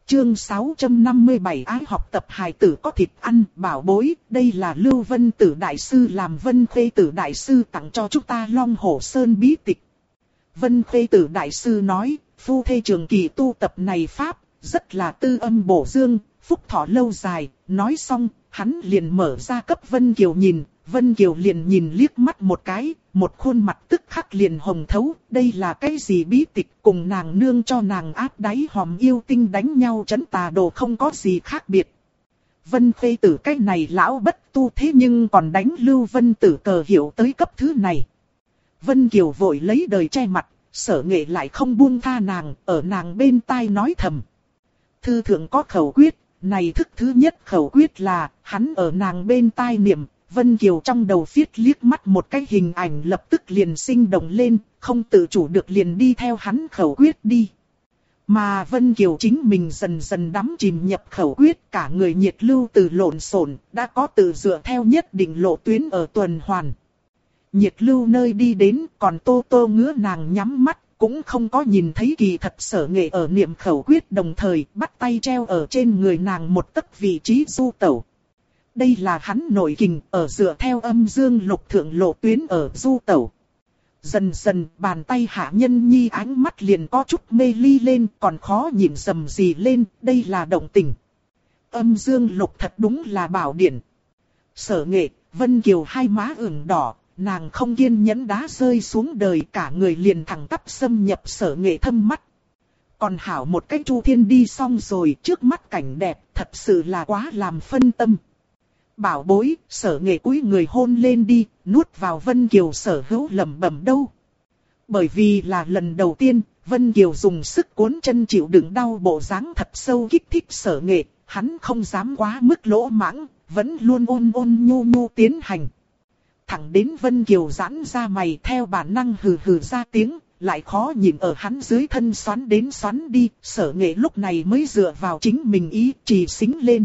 Chương 657 ái học tập hài tử có thịt ăn, bảo bối, đây là Lưu Vân Tử Đại Sư làm Vân Khê Tử Đại Sư tặng cho chúng ta Long Hổ Sơn bí tịch. Vân Khê Tử Đại Sư nói, phu thê trường kỳ tu tập này pháp, rất là tư âm bổ dương, phúc thọ lâu dài. Nói xong, hắn liền mở ra cấp Vân Kiều nhìn, Vân Kiều liền nhìn liếc mắt một cái, một khuôn mặt tức khắc liền hồng thấu, đây là cái gì bí tịch, cùng nàng nương cho nàng áp đáy hòm yêu tinh đánh nhau trấn tà đồ không có gì khác biệt. Vân Khê Tử cái này lão bất tu thế nhưng còn đánh Lưu Vân Tử cờ hiệu tới cấp thứ này. Vân Kiều vội lấy đời che mặt, Sở Nghệ lại không buông tha nàng, ở nàng bên tai nói thầm. Thư thượng có khẩu quyết, này thức thứ nhất khẩu quyết là, hắn ở nàng bên tai niệm. Vân Kiều trong đầu viết liếc mắt một cái hình ảnh lập tức liền sinh động lên, không tự chủ được liền đi theo hắn khẩu quyết đi. Mà Vân Kiều chính mình dần dần đắm chìm nhập khẩu quyết, cả người nhiệt lưu từ lộn xộn, đã có tự dựa theo nhất định lộ tuyến ở tuần hoàn. Nhiệt lưu nơi đi đến, còn Tô Tô ngứa nàng nhắm mắt, cũng không có nhìn thấy kỳ thật Sở Nghệ ở niệm khẩu quyết đồng thời bắt tay treo ở trên người nàng một tấc vị trí du tẩu. Đây là hắn nội kình ở dựa theo âm dương lục thượng lộ tuyến ở du tẩu. Dần dần bàn tay Hạ Nhân Nhi ánh mắt liền có chút mê ly lên, còn khó nhìn dầm gì lên, đây là động tình. Âm dương lục thật đúng là bảo điển. Sở Nghệ, Vân Kiều hai má ửng đỏ, nàng không kiên nhẫn đá rơi xuống đời, cả người liền thẳng tắp xâm nhập Sở Nghệ thâm mắt. Còn hảo một cái Chu Thiên đi xong rồi, trước mắt cảnh đẹp, thật sự là quá làm phân tâm. Bảo bối, Sở Nghệ cúi người hôn lên đi, nuốt vào Vân Kiều sở hữu lẩm bẩm đâu. Bởi vì là lần đầu tiên, Vân Kiều dùng sức cuốn chân chịu đựng đau bộ dáng thật sâu kích thích Sở Nghệ, hắn không dám quá mức lỗ mãng, vẫn luôn ôn ôn nhu nhu tiến hành. Thẳng đến Vân Kiều giãn ra mày theo bản năng hừ hừ ra tiếng, lại khó nhìn ở hắn dưới thân xoắn đến xoắn đi, Sở Nghệ lúc này mới dựa vào chính mình ý trì xính lên.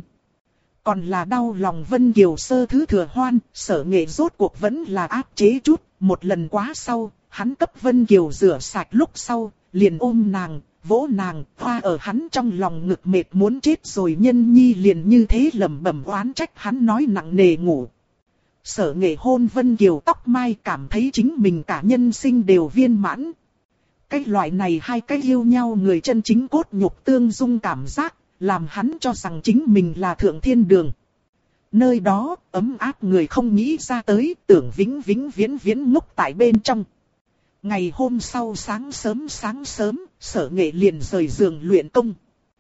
Còn là đau lòng Vân Kiều sơ thứ thừa hoan, Sở Nghệ rốt cuộc vẫn là áp chế chút, một lần quá sau, hắn cấp Vân Kiều rửa sạch lúc sau, liền ôm nàng, vỗ nàng, hoa ở hắn trong lòng ngực mệt muốn chết rồi. Nhân Nhi liền như thế lẩm bẩm oán trách hắn nói nặng nề ngủ. Sở Nghệ hôn Vân Kiều tóc mai cảm thấy chính mình cả nhân sinh đều viên mãn. Cái loại này hai cái yêu nhau người chân chính cốt nhục tương dung cảm giác, làm hắn cho rằng chính mình là thượng thiên đường. Nơi đó, ấm áp người không nghĩ ra tới, tưởng vĩnh viễn ngốc tại bên trong. Ngày hôm sau sáng sớm, Sở Nghệ liền rời giường luyện công.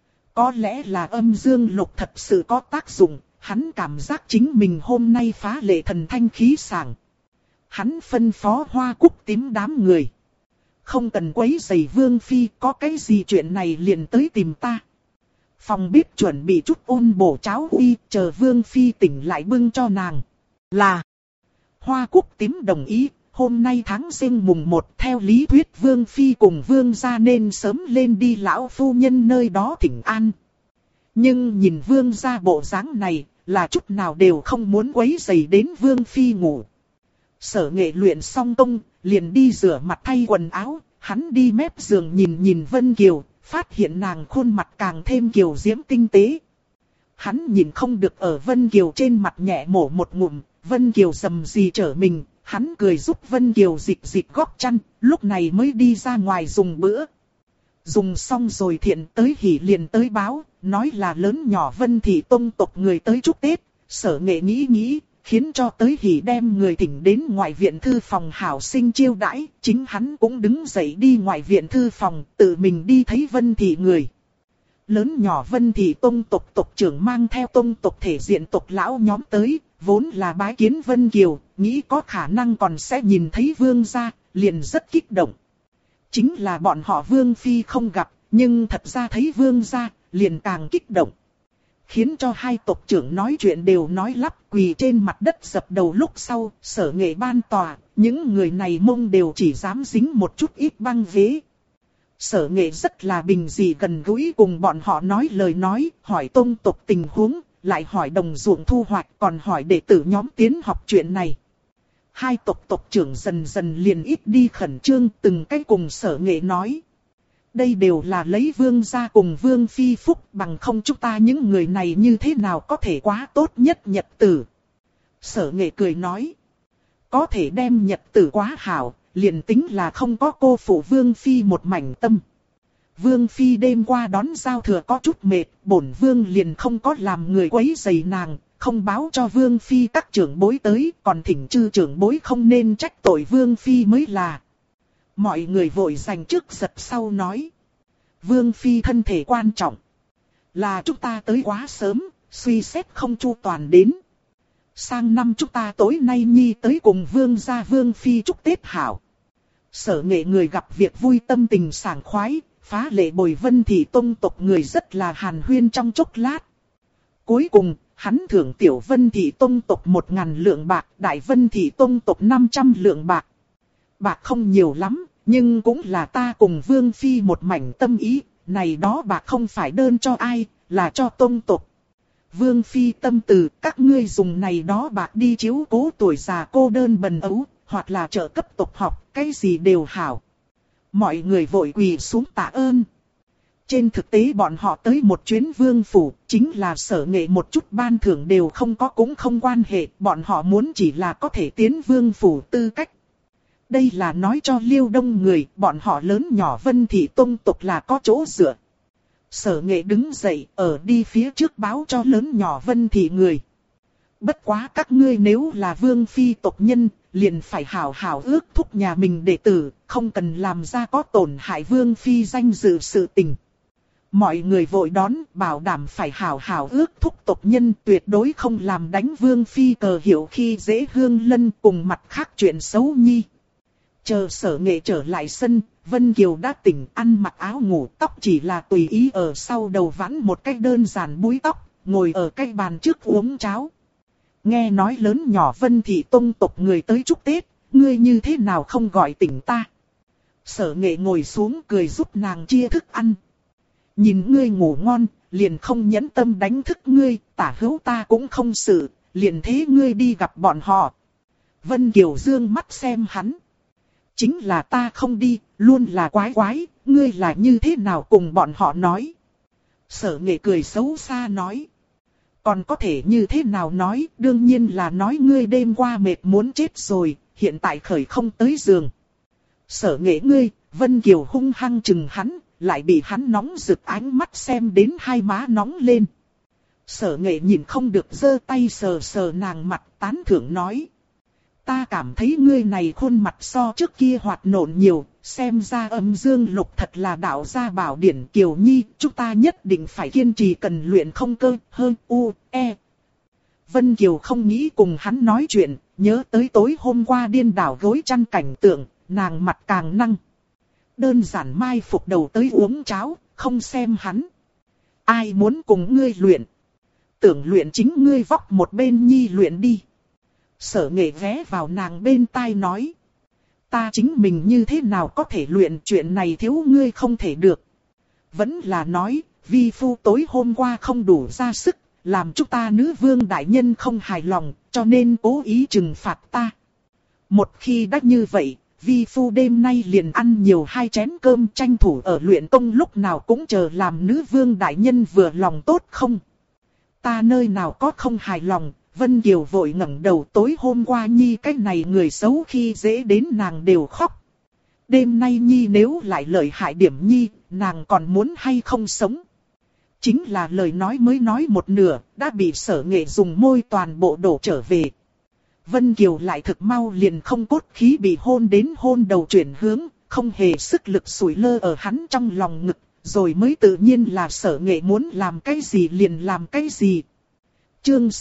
Có lẽ là âm dương lục thật sự có tác dụng, hắn cảm giác chính mình hôm nay phá lệ thần thanh khí sảng. Hắn phân phó Hoa Cúc Tím đám người. Không cần quấy rầy Vương Phi, có cái gì chuyện này liền tới tìm ta. Phòng bếp chuẩn bị chút ôn bổ cháo uy, chờ Vương Phi tỉnh lại bưng cho nàng. Là Hoa Cúc Tím đồng ý, hôm nay tháng Giêng mùng 1 theo lý thuyết Vương Phi cùng Vương gia nên sớm lên đi lão phu nhân nơi đó thỉnh an. Nhưng nhìn Vương gia bộ dáng này, là chút nào đều không muốn quấy rầy đến Vương Phi ngủ. Sở Nghệ luyện xong công, liền đi rửa mặt thay quần áo, hắn đi mép giường nhìn Vân Kiều, phát hiện nàng khuôn mặt càng thêm kiều diễm tinh tế. Hắn nhìn không được ở Vân Kiều trên mặt nhẹ mổ một ngụm, Vân Kiều rầm rì trở mình, hắn cười giúp Vân Kiều dịch góc chăn, lúc này mới đi ra ngoài dùng bữa. Dùng xong rồi Thiện tới Hỉ liền tới báo, nói là lớn nhỏ Vân Thị tông tộc người tới chúc Tết. Sở Nghệ nghĩ, khiến cho tới Hỉ đem người thỉnh đến ngoại viện thư phòng hảo sinh chiêu đãi, chính hắn cũng đứng dậy đi ngoại viện thư phòng, tự mình đi thấy Vân Thị người. Lớn nhỏ Vân Thị tông tộc tộc trưởng mang theo tông tộc thể diện tộc lão nhóm tới, vốn là bái kiến Vân Kiều, nghĩ có khả năng còn sẽ nhìn thấy Vương gia, liền rất kích động. Chính là bọn họ Vương Phi không gặp, nhưng thật ra thấy Vương gia, liền càng kích động. Khiến cho hai tộc trưởng nói chuyện đều nói lắp, quỳ trên mặt đất dập đầu lúc sau, Sở Nghệ ban tòa, những người này mông đều chỉ dám dính một chút ít băng ghế. Sở Nghệ rất là bình dị gần gũi cùng bọn họ nói lời nói, hỏi tông tộc tình huống, lại hỏi đồng ruộng thu hoạch, còn hỏi đệ tử nhóm tiến học chuyện này. Hai tộc tộc trưởng dần dần liền ít đi khẩn trương, từng cái cùng Sở Nghệ nói. Đây đều là lấy vương gia cùng vương phi phúc, bằng không chúng ta những người này như thế nào có thể quá tốt nhất nhật tử. Sở Nghệ cười nói. Có thể đem nhật tử quá hảo, liền tính là không có cô phụ vương phi một mảnh tâm. Vương phi đêm qua đón giao thừa có chút mệt, bổn vương liền không có làm người quấy rầy nàng, không báo cho vương phi các trưởng bối tới, còn thỉnh chư trưởng bối không nên trách tội vương phi mới là. Mọi người vội giành trước giật sau nói. Vương phi thân thể quan trọng. Là chúng ta tới quá sớm, suy xét không chu toàn đến. Sang năm chúng ta tối nay nhi tới cùng vương gia vương phi chúc Tết hảo. Sở Nghệ người gặp việc vui tâm tình sảng khoái, phá lệ bồi Vân Thị tông tộc người rất là hàn huyên trong chốc lát. Cuối cùng, hắn thưởng tiểu Vân Thị tông tộc 1.000 lượng bạc, đại Vân Thị tông tộc 500 lượng bạc. Bạc không nhiều lắm, nhưng cũng là ta cùng vương phi một mảnh tâm ý, này đó bạc không phải đơn cho ai, là cho tông tộc. Vương phi tâm từ, các ngươi dùng này đó bạc đi chiếu cố tuổi già cô đơn bần ấu, hoặc là trợ cấp tộc học, cái gì đều hảo. Mọi người vội quỳ xuống tạ ơn. Trên thực tế bọn họ tới một chuyến vương phủ, chính là Sở Nghệ một chút ban thưởng đều không có cũng không quan hệ, bọn họ muốn chỉ là có thể tiến vương phủ tư cách. Đây là nói cho Liêu Đông người, bọn họ lớn nhỏ Vân Thị tông tộc là có chỗ dựa. Sở Nghệ đứng dậy, ở đi phía trước báo cho lớn nhỏ Vân Thị người. Bất quá các ngươi nếu là vương phi tộc nhân, liền phải hảo hảo ước thúc nhà mình đệ tử, không cần làm ra có tổn hại vương phi danh dự sự tình. Mọi người vội đón, bảo đảm phải hảo hảo ước thúc tộc nhân, tuyệt đối không làm đánh vương phi cờ hiệu khi dễ hương lân cùng mặt khác chuyện xấu nhi. Chờ Sở Nghệ trở lại sân, Vân Kiều đã tỉnh, ăn mặc áo ngủ, tóc chỉ là tùy ý ở sau đầu vãn một cách đơn giản búi tóc, ngồi ở cái bàn trước uống cháo. Nghe nói lớn nhỏ Vân Thị tông tộc người tới chúc Tết, ngươi như thế nào không gọi tỉnh ta. Sở Nghệ ngồi xuống cười giúp nàng chia thức ăn. Nhìn ngươi ngủ ngon, liền không nhẫn tâm đánh thức ngươi, tả hữu ta cũng không xử, liền thế ngươi đi gặp bọn họ. Vân Kiều dương mắt xem hắn. Chính là ta không đi, luôn là quái quái, ngươi là như thế nào cùng bọn họ nói. Sở Nghệ cười xấu xa nói. Còn có thể như thế nào nói, đương nhiên là nói ngươi đêm qua mệt muốn chết rồi, hiện tại khởi không tới giường. Sở Nghệ ngươi, Vân Kiều hung hăng chừng hắn, lại bị hắn nóng rực ánh mắt xem đến hai má nóng lên. Sở Nghệ nhìn không được giơ tay sờ sờ nàng mặt tán thưởng nói. Ta cảm thấy ngươi này khuôn mặt so trước kia hoạt nộn nhiều, xem ra âm dương lục thật là đạo gia bảo điển Kiều Nhi, chúng ta nhất định phải kiên trì cần luyện không cơ, hơn u, e. Vân Kiều không nghĩ cùng hắn nói chuyện, nhớ tới tối hôm qua điên đảo gối chăn cảnh tượng, nàng mặt càng năng. Đơn giản mai phục đầu tới uống cháo, không xem hắn. Ai muốn cùng ngươi luyện? Tưởng luyện chính ngươi vóc một bên nhi luyện đi. Sở Nghệ ghé vào nàng bên tai nói. Ta chính mình như thế nào có thể luyện, chuyện này thiếu ngươi không thể được. Vẫn là nói, vi phu tối hôm qua không đủ ra sức, làm chúng ta nữ vương đại nhân không hài lòng, cho nên cố ý trừng phạt ta. Một khi đã như vậy, vi phu đêm nay liền ăn nhiều 2 chén cơm, tranh thủ ở luyện công lúc nào cũng chờ làm nữ vương đại nhân vừa lòng tốt không. Ta nơi nào có không hài lòng. Vân Kiều vội ngẩng đầu, tối hôm qua Nhi cái này người xấu khi dễ đến nàng đều khóc. Đêm nay Nhi nếu lại lợi hại điểm Nhi, nàng còn muốn hay không sống. Chính là lời nói mới nói một nửa, đã bị Sở Nghệ dùng môi toàn bộ đổ trở về. Vân Kiều lại thực mau liền không cốt khí bị hôn đến hôn đầu chuyển hướng, không hề sức lực sủi lơ ở hắn trong lòng ngực, rồi mới tự nhiên là Sở Nghệ muốn làm cái gì liền làm cái gì. Chương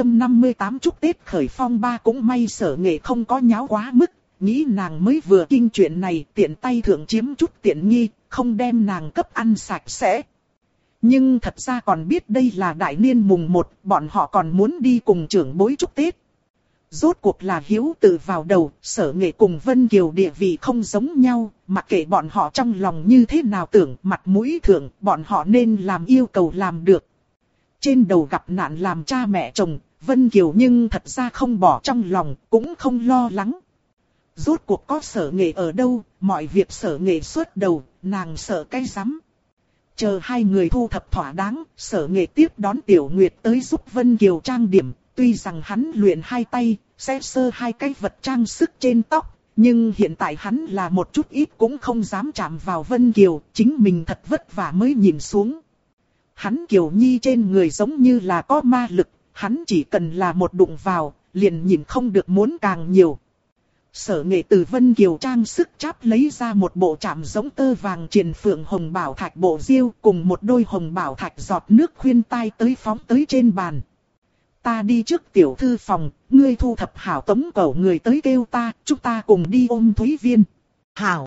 658 chúc Tết khởi phong ba, cũng may Sở Nghệ không có nháo quá mức, nghĩ nàng mới vừa kinh chuyện này tiện tay thượng chiếm chút tiện nghi, không đem nàng cấp ăn sạch sẽ. Nhưng thật ra còn biết đây là đại niên mùng 1, bọn họ còn muốn đi cùng trưởng bối chúc Tết. Rốt cuộc là hiếu tự vào đầu, Sở Nghệ cùng Vân Kiều địa vị không giống nhau, mặc kệ bọn họ trong lòng như thế nào tưởng, mặt mũi thượng, bọn họ nên làm yêu cầu làm được. Trên đầu gặp nạn làm cha mẹ chồng, Vân Kiều nhưng thật ra không bỏ trong lòng, cũng không lo lắng. Rốt cuộc có Sở Nghệ ở đâu, mọi việc Sở Nghệ xuất đầu, nàng sợ cái rắm. Chờ hai người thu thập thỏa đáng, Sở Nghệ tiếp đón Tiểu Nguyệt tới giúp Vân Kiều trang điểm. Tuy rằng hắn luyện hai tay, sẽ sơ hai cái vật trang sức trên tóc, nhưng hiện tại hắn là một chút ít cũng không dám chạm vào Vân Kiều, chính mình thật vất vả mới nhìn xuống. Hắn Kiều Nhi trên người giống như là có ma lực, hắn chỉ cần là một đụng vào, liền nhìn không được muốn càng nhiều. Sở Nghệ từ Vân Kiều trang sức cháp lấy ra một bộ chạm giống tơ vàng triền phượng hồng bảo thạch bộ diêu cùng một đôi hồng bảo thạch giọt nước khuyên tai tới phóng tới trên bàn. Ta đi trước tiểu thư phòng, ngươi thu thập hảo tống cẩu người tới kêu ta, chúng ta cùng đi ôm Thúy Viên. Hảo.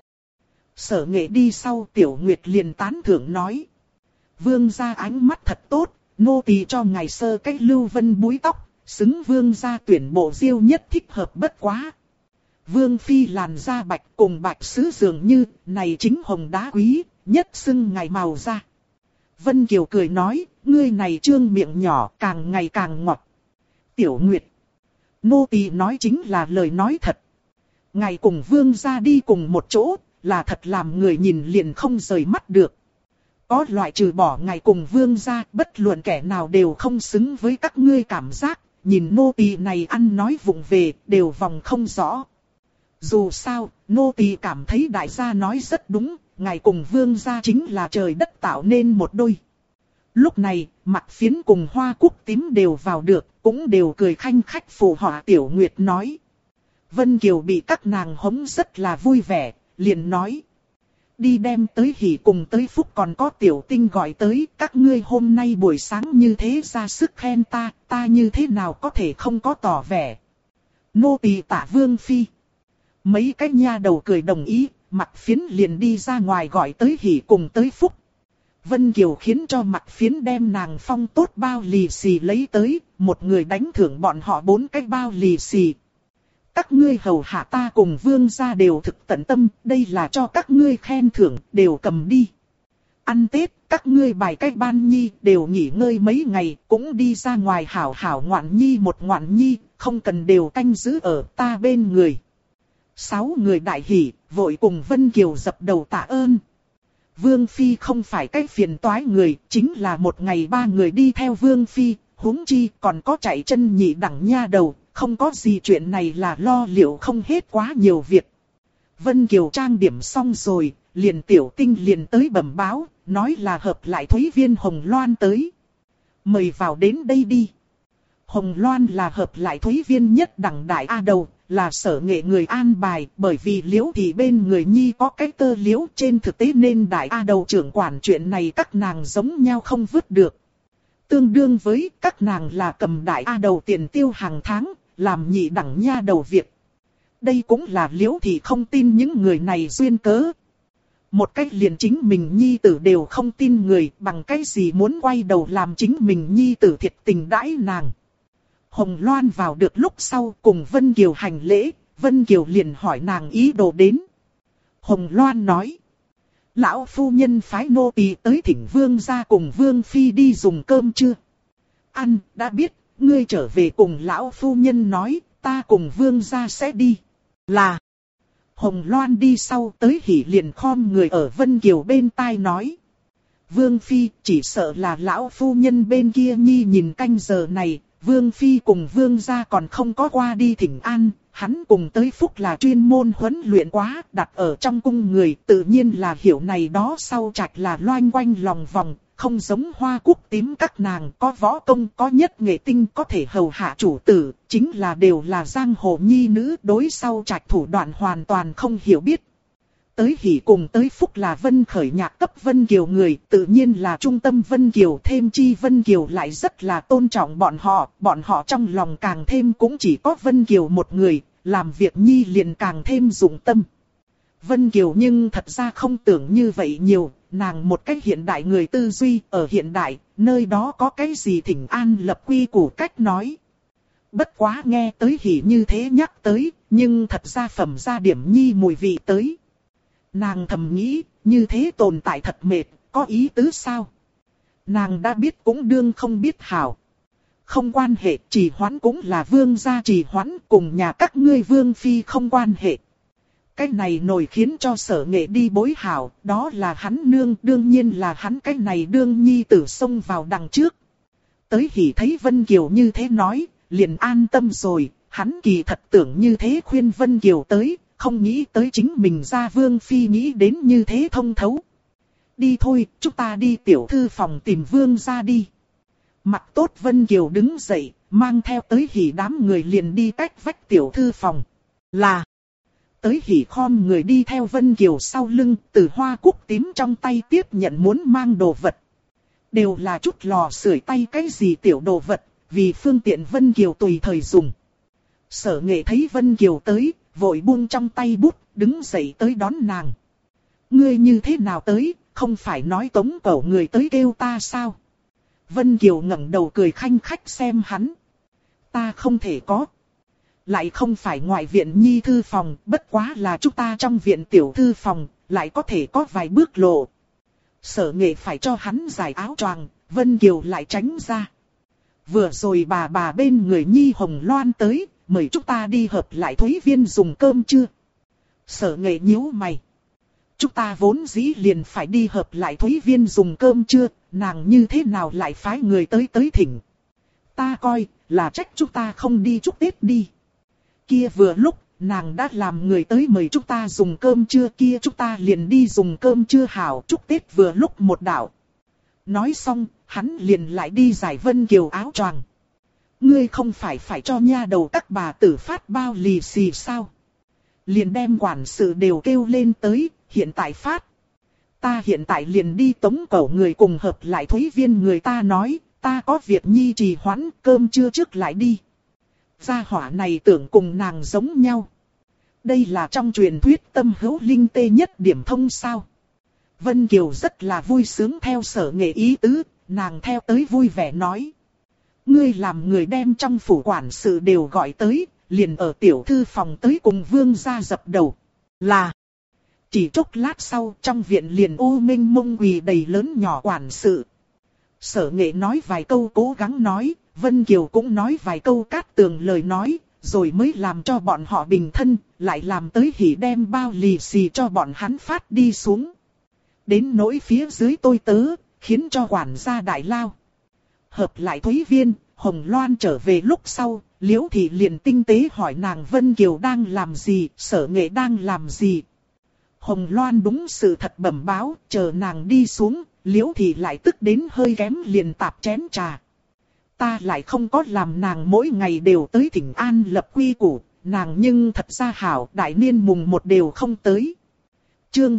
Sở Nghệ đi sau, Tiểu Nguyệt liền tán thưởng nói. Vương gia ánh mắt thật tốt, nô tỳ cho ngài sơ cách lưu vân búi tóc, xứng vương gia tuyển bộ diêu nhất thích hợp bất quá. Vương phi làn da bạch cùng bạch sứ dường như, này chính hồng đá quý, nhất xưng ngài màu da. Vân Kiều cười nói, ngươi này trương miệng nhỏ càng ngày càng ngọt. Tiểu Nguyệt, nô tỳ nói chính là lời nói thật. Ngài cùng vương gia đi cùng một chỗ, là thật làm người nhìn liền không rời mắt được. Có loại trừ bỏ ngài cùng vương gia, bất luận kẻ nào đều không xứng với các ngươi cảm giác, nhìn nô tỳ này ăn nói vụng về, đều vòng không rõ. Dù sao, nô tỳ cảm thấy đại gia nói rất đúng, ngài cùng vương gia chính là trời đất tạo nên một đôi. Lúc này, Mặc Phiến cùng Hoa Cúc Tím đều vào được, cũng đều cười khanh khách phụ họa. Tiểu Nguyệt nói. Vân Kiều bị các nàng hống rất là vui vẻ, liền nói. Đi đem tới Hỉ cùng tới Phúc còn có Tiểu Tinh gọi tới, các ngươi hôm nay buổi sáng như thế ra sức khen ta, ta như thế nào có thể không có tỏ vẻ. Nô tỳ tạ Vương phi. Mấy cái nha đầu cười đồng ý, Mặc Phiến liền đi ra ngoài gọi tới Hỉ cùng tới Phúc. Vân Kiều khiến cho Mặc Phiến đem nàng phong tốt bao lì xì lấy tới, một người đánh thưởng bọn họ 4 cái bao lì xì. Các ngươi hầu hạ ta cùng vương gia đều thực tận tâm, đây là cho các ngươi khen thưởng, đều cầm đi. Ăn Tết, các ngươi bài cách ban nhi, đều nghỉ ngơi mấy ngày, cũng đi ra ngoài hảo hảo ngoạn nhi một ngoạn nhi, không cần đều canh giữ ở ta bên người. 6 người đại hỉ, vội cùng Vân Kiều dập đầu tạ ơn. Vương Phi không phải cái phiền toái người, chính là một ngày 3 người đi theo Vương Phi, huống chi còn có chạy chân nhị đẳng nha đầu, không có gì chuyện này là lo liệu không hết quá nhiều việc. Vân Kiều trang điểm xong rồi, liền Tiểu Tinh liền tới bẩm báo, nói là hợp lại Thúy Viên Hồng Loan tới. Mời vào đến đây đi. Hồng Loan là hợp lại Thúy Viên nhất đẳng đại A đầu, là Sở Nghệ người an bài, bởi vì Liễu thì bên người nhi có cái tơ liễu, trên thực tế nên đại A đầu trưởng quản chuyện này các nàng giống nhau không vứt được. Tương đương với các nàng là cầm đại A đầu tiền tiêu hàng tháng, làm nhị đẳng nha đầu việc. Đây cũng là Liễu thì không tin những người này duyên cớ. Một cách liền chính mình nhi tử đều không tin người, bằng cái gì muốn quay đầu làm chính mình nhi tử thiệt tình đãi nàng. Hồng Loan vào được lúc sau cùng Vân Kiều hành lễ, Vân Kiều liền hỏi nàng ý đồ đến. Hồng Loan nói. Lão phu nhân phái nô tỳ tới thỉnh vương gia cùng vương phi đi dùng cơm chưa? Ăn, đã biết, ngươi trở về cùng lão phu nhân nói, ta cùng vương gia sẽ đi. Là. Hồng Loan đi sau tới Hỉ liền khom người ở Vân Kiều bên tai nói. Vương phi chỉ sợ là lão phu nhân bên kia nhi nhìn canh giờ này. Vương Phi cùng Vương gia còn không có qua đi thỉnh an, hắn cùng tới Phúc là chuyên môn huấn luyện quá, đặt ở trong cung người tự nhiên là hiểu này đó sau trạch là loanh quanh lòng vòng, không giống Hoa Cúc Tím các nàng có võ công có nhất nghệ tinh có thể hầu hạ chủ tử, chính là đều là giang hồ nhi nữ đối sau trạch thủ đoạn hoàn toàn không hiểu biết. Tới Hỉ cùng tới Phúc là Vân Khởi nhạc cấp Vân Kiều người, tự nhiên là trung tâm Vân Kiều, thêm chi Vân Kiều lại rất là tôn trọng bọn họ trong lòng càng thêm cũng chỉ có Vân Kiều một người, làm việc nhi liền càng thêm dụng tâm. Vân Kiều nhưng thật ra không tưởng như vậy nhiều, nàng một cách hiện đại người tư duy, ở hiện đại, nơi đó có cái gì thỉnh an lập quy củ cách nói. Bất quá nghe tới Hỉ như thế nhắc tới, nhưng thật ra phẩm ra điểm nhi mùi vị tới. Nàng thầm nghĩ, như thế tồn tại thật mệt, có ý tứ sao? Nàng đã biết cũng đương không biết hảo. Không quan hệ, trì hoãn cũng là vương gia trì hoãn, cùng nhà các ngươi vương phi không quan hệ. Cái này nổi khiến cho Sở Nghệ đi bối hảo, đó là hắn nương, đương nhiên là hắn cái này đương nhi tử xông vào đằng trước. Tới Hỉ thấy Vân Kiều như thế nói, liền an tâm rồi, hắn kỳ thật tưởng như thế khuyên Vân Kiều tới, không nghĩ tới chính mình ra Vương Phi nghĩ đến như thế thông thấu. Đi thôi, chúng ta đi tiểu thư phòng tìm Vương ra đi. Mặc tốt Vân Kiều đứng dậy, mang theo Tới Hỉ đám người liền đi cách vách tiểu thư phòng. Là Tới Hỉ khom người đi theo Vân Kiều sau lưng, từ hoa cúc tím trong tay tiếp nhận muốn mang đồ vật. Đều là chút lò sưởi tay cái gì tiểu đồ vật, vì phương tiện Vân Kiều tùy thời dùng. Sở Nghệ thấy Vân Kiều tới, vội buông trong tay bút, đứng dậy tới đón nàng. Ngươi như thế nào tới, không phải nói Tống Cẩu người tới kêu ta sao? Vân Kiều ngẩng đầu cười khanh khách xem hắn. Ta không thể có. Lại không phải ngoại viện nhi thư phòng, bất quá là chúng ta trong viện tiểu thư phòng, lại có thể có vài bước lộ. Sở Nghệ phải cho hắn giải áo choàng, Vân Kiều lại tránh ra. Vừa rồi bà bên người Nhi Hồng Loan tới, mời chúng ta đi hợp lại Thúy Viên dùng cơm chưa? Sở Nghệ nhíu mày. Chúng ta vốn dĩ liền phải đi hợp lại Thúy Viên dùng cơm chưa, nàng như thế nào lại phái người tới thỉnh. Ta coi, là trách chúng ta không đi chúc Tết đi. Kia vừa lúc, nàng đã làm người tới mời chúng ta dùng cơm trưa kia chúng ta liền đi dùng cơm trưa hảo chúc Tết vừa lúc một đạo. Nói xong, hắn liền lại đi giải Vân Kiều áo choàng. Ngươi không phải cho nha đầu các bà tử phát bao lì xì sao? Liền đem quản sự đều kêu lên tới, hiện tại phát. Ta hiện tại liền đi Tống Cẩu người cùng hợp lại Thúy Viên người ta nói, ta có việc nhi trì hoãn cơm trưa trước lại đi. Gia hỏa này tưởng cùng nàng giống nhau. Đây là trong truyền thuyết tâm hữu linh tê nhất điểm thông sao. Vân Kiều rất là vui sướng theo Sở Nghệ ý tứ, nàng theo tới vui vẻ nói. Ngươi làm người đem trong phủ quản sự đều gọi tới, liền ở tiểu thư phòng tới cùng Vương gia dập đầu. Là. Chỉ chốc lát sau trong viện liền u minh mông quỳ đầy lớn nhỏ quản sự. Sở Nghệ nói vài câu cố gắng nói, Vân Kiều cũng nói vài câu cát tường lời nói, rồi mới làm cho bọn họ bình thân, lại làm Tới Hỉ đem bao lì xì cho bọn hắn phát đi xuống. Đến nỗi phía dưới tôi tớ, khiến cho quản gia đại lao. Hợp lại Thúy Viên, Hồng Loan trở về lúc sau, Liễu Thị liền tinh tế hỏi nàng Vân Kiều đang làm gì, Sở Nghệ đang làm gì. Hồng Loan đúng sự thật bẩm báo, chờ nàng đi xuống, Liễu Thị lại tức đến hơi kém liền tạp chén trà. Ta lại không có làm nàng mỗi ngày đều tới thỉnh an lập quy củ, nàng nhưng thật ra hảo đại niên mùng một đều không tới. Chương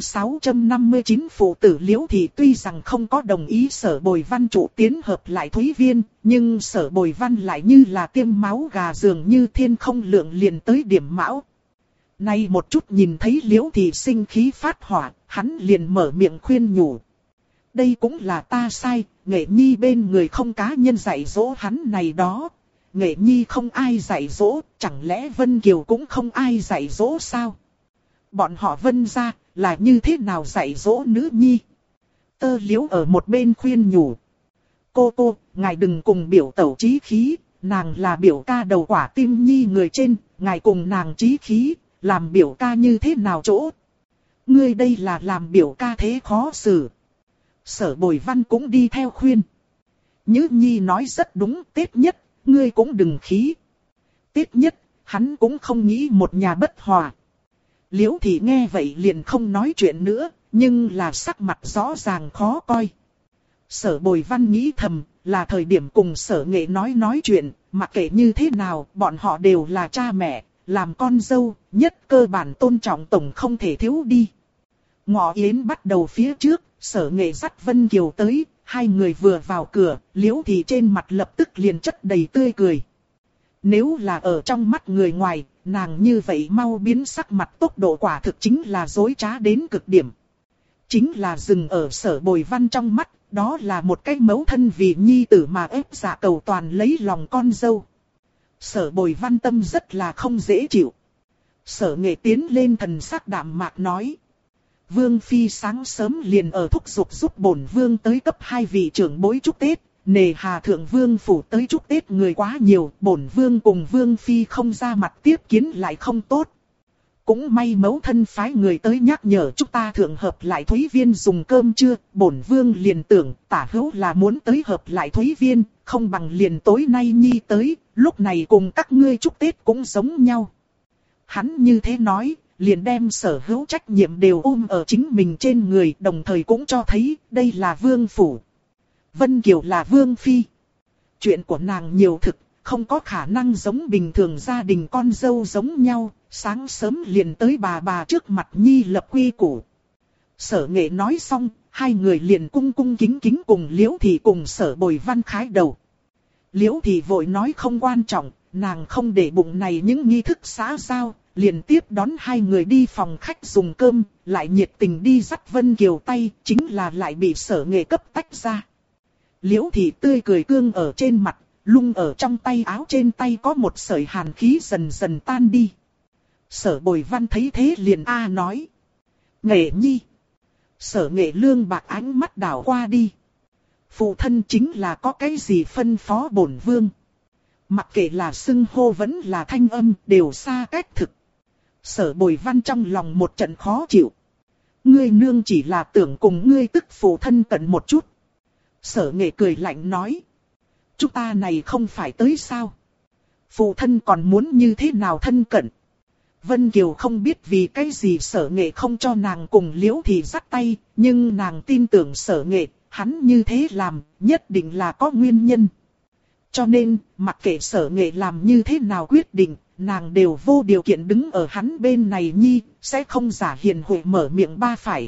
659 phụ tử Liễu Thị tuy rằng không có đồng ý Sở Bồi Văn trụ tiến hợp lại Thúy Viên, nhưng Sở Bồi Văn lại như là tiêm máu gà dường như thiên không lượng liền tới điểm mão. Nay một chút nhìn thấy Liễu Thị sinh khí phát hỏa, hắn liền mở miệng khuyên nhủ. Đây cũng là ta sai, Nghệ Nhi bên người không cá nhân dạy dỗ hắn này đó. Nghệ Nhi không ai dạy dỗ, chẳng lẽ Vân Kiều cũng không ai dạy dỗ sao? Bọn họ Vân gia là như thế nào dạy dỗ nữ nhi? Tơ Liễu ở một bên khuyên nhủ. Cô, ngài đừng cùng biểu tẩu chí khí, nàng là biểu ca đầu quả tim nhi người trên, ngài cùng nàng chí khí, làm biểu ca như thế nào chỗ? Ngươi đây là làm biểu ca thế khó xử. Sở Bồi Văn cũng đi theo khuyên. Nhữ Nhi nói rất đúng, Tết nhất, ngươi cũng đừng khí. Tết nhất, hắn cũng không nghĩ một nhà bất hòa. Liễu Thị nghe vậy liền không nói chuyện nữa, nhưng là sắc mặt rõ ràng khó coi. Sở Bồi Văn nghĩ thầm, là thời điểm cùng Sở Nghệ nói chuyện, mặc kệ như thế nào, bọn họ đều là cha mẹ, làm con dâu, nhất cơ bản tôn trọng tổng không thể thiếu đi. Ngọ yến bắt đầu phía trước, Sở Nghệ dắt Vân Kiều tới, hai người vừa vào cửa, Liễu Thị trên mặt lập tức liền chất đầy tươi cười. Nếu là ở trong mắt người ngoài, nàng như vậy mau biến sắc mặt tốc độ quả thực chính là dối trá đến cực điểm. Chính là dừng ở Sở Bồi Văn trong mắt, đó là một cái mẫu thân vì nhi tử mà ép dạ cầu toàn lấy lòng con dâu. Sở Bồi Văn tâm rất là không dễ chịu. Sở Nghệ tiến lên thần sắc đạm mạc nói. Vương Phi sáng sớm liền ở thúc giục giúp bổn Vương tới cấp 2 vị trưởng bối chúc Tết. Nề hà thượng Vương phủ tới chúc Tết người quá nhiều, bổn Vương cùng Vương Phi không ra mặt tiếp kiến lại không tốt. cũng may mẫu thân phái người tới nhắc nhở chúng ta thượng hợp lại Thúy Viên dùng cơm chưa, bổn vương liền tưởng tả hữu là muốn tới hợp lại Thúy Viên, không bằng liền tối nay nhi tới, lúc này cùng các ngươi chúc Tết cũng giống nhau. Hắn như thế nói, liền đem sở hữu trách nhiệm đều ôm ở chính mình trên người, đồng thời cũng cho thấy đây là vương phủ. Vân Kiều là vương phi. Chuyện của nàng nhiều thực, không có khả năng giống bình thường gia đình con dâu giống nhau, sáng sớm liền tới bà trước mặt nhi lập quy củ. Sở Nghệ nói xong, hai người liền cung cung kính kính cùng Liễu Thị cùng Sở Bồi Văn khái đầu. Liễu Thị vội nói không quan trọng, nàng không để bụng này những nghi thức xã giao, liền tiếp đón hai người đi phòng khách dùng cơm, lại nhiệt tình đi dắt Vân Kiều tay, chính là lại bị Sở Nghệ cấp tách ra. Liễu Thị tươi cười cương ở trên mặt, lung ở trong tay áo, trên tay có một sợi hàn khí dần dần tan đi. Sở Bồi Văn thấy thế liền nói. Nghệ nhi. Sở Nghệ lương bạc ánh mắt đảo qua đi. Phụ thân chính là có cái gì phân phó bổn vương. Mặc kệ là xưng hô vẫn là thanh âm đều xa cách thực. Sở Bồi Văn trong lòng một trận khó chịu. Ngươi nương chỉ là tưởng cùng ngươi tức phụ thân cận một chút. Sở Nghệ cười lạnh nói. Chúng ta này không phải tới sao? Phụ thân còn muốn như thế nào thân cận? Vân Kiều không biết vì cái gì Sở Nghệ không cho nàng cùng Liễu Thị dắt tay, nhưng nàng tin tưởng Sở Nghệ, hắn như thế làm, nhất định là có nguyên nhân. Cho nên, mặc kệ Sở Nghệ làm như thế nào quyết định, nàng đều vô điều kiện đứng ở hắn bên này nhi, sẽ không giả hiền huệ mở miệng ba phải.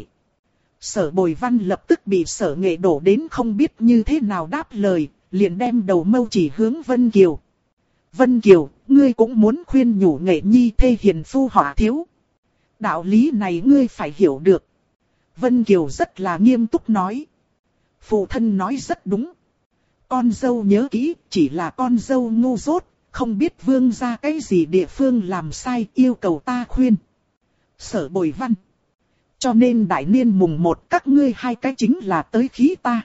Sở Bồi Văn lập tức bị Sở Nghệ đổ đến không biết như thế nào đáp lời, liền đem đầu mâu chỉ hướng Vân Kiều. Vân Kiều, ngươi cũng muốn khuyên nhủ Nghệ nhi thê hiền phu họa thiếu. Đạo lý này ngươi phải hiểu được. Vân Kiều rất là nghiêm túc nói. Phụ thân nói rất đúng. Con dâu nhớ kỹ, chỉ là con dâu ngu dốt, không biết vương ra cái gì địa phương làm sai, yêu cầu ta khuyên. Sở Bồi Văn. Cho nên đại niên mùng 1 các ngươi hai cái chính là tới khí ta.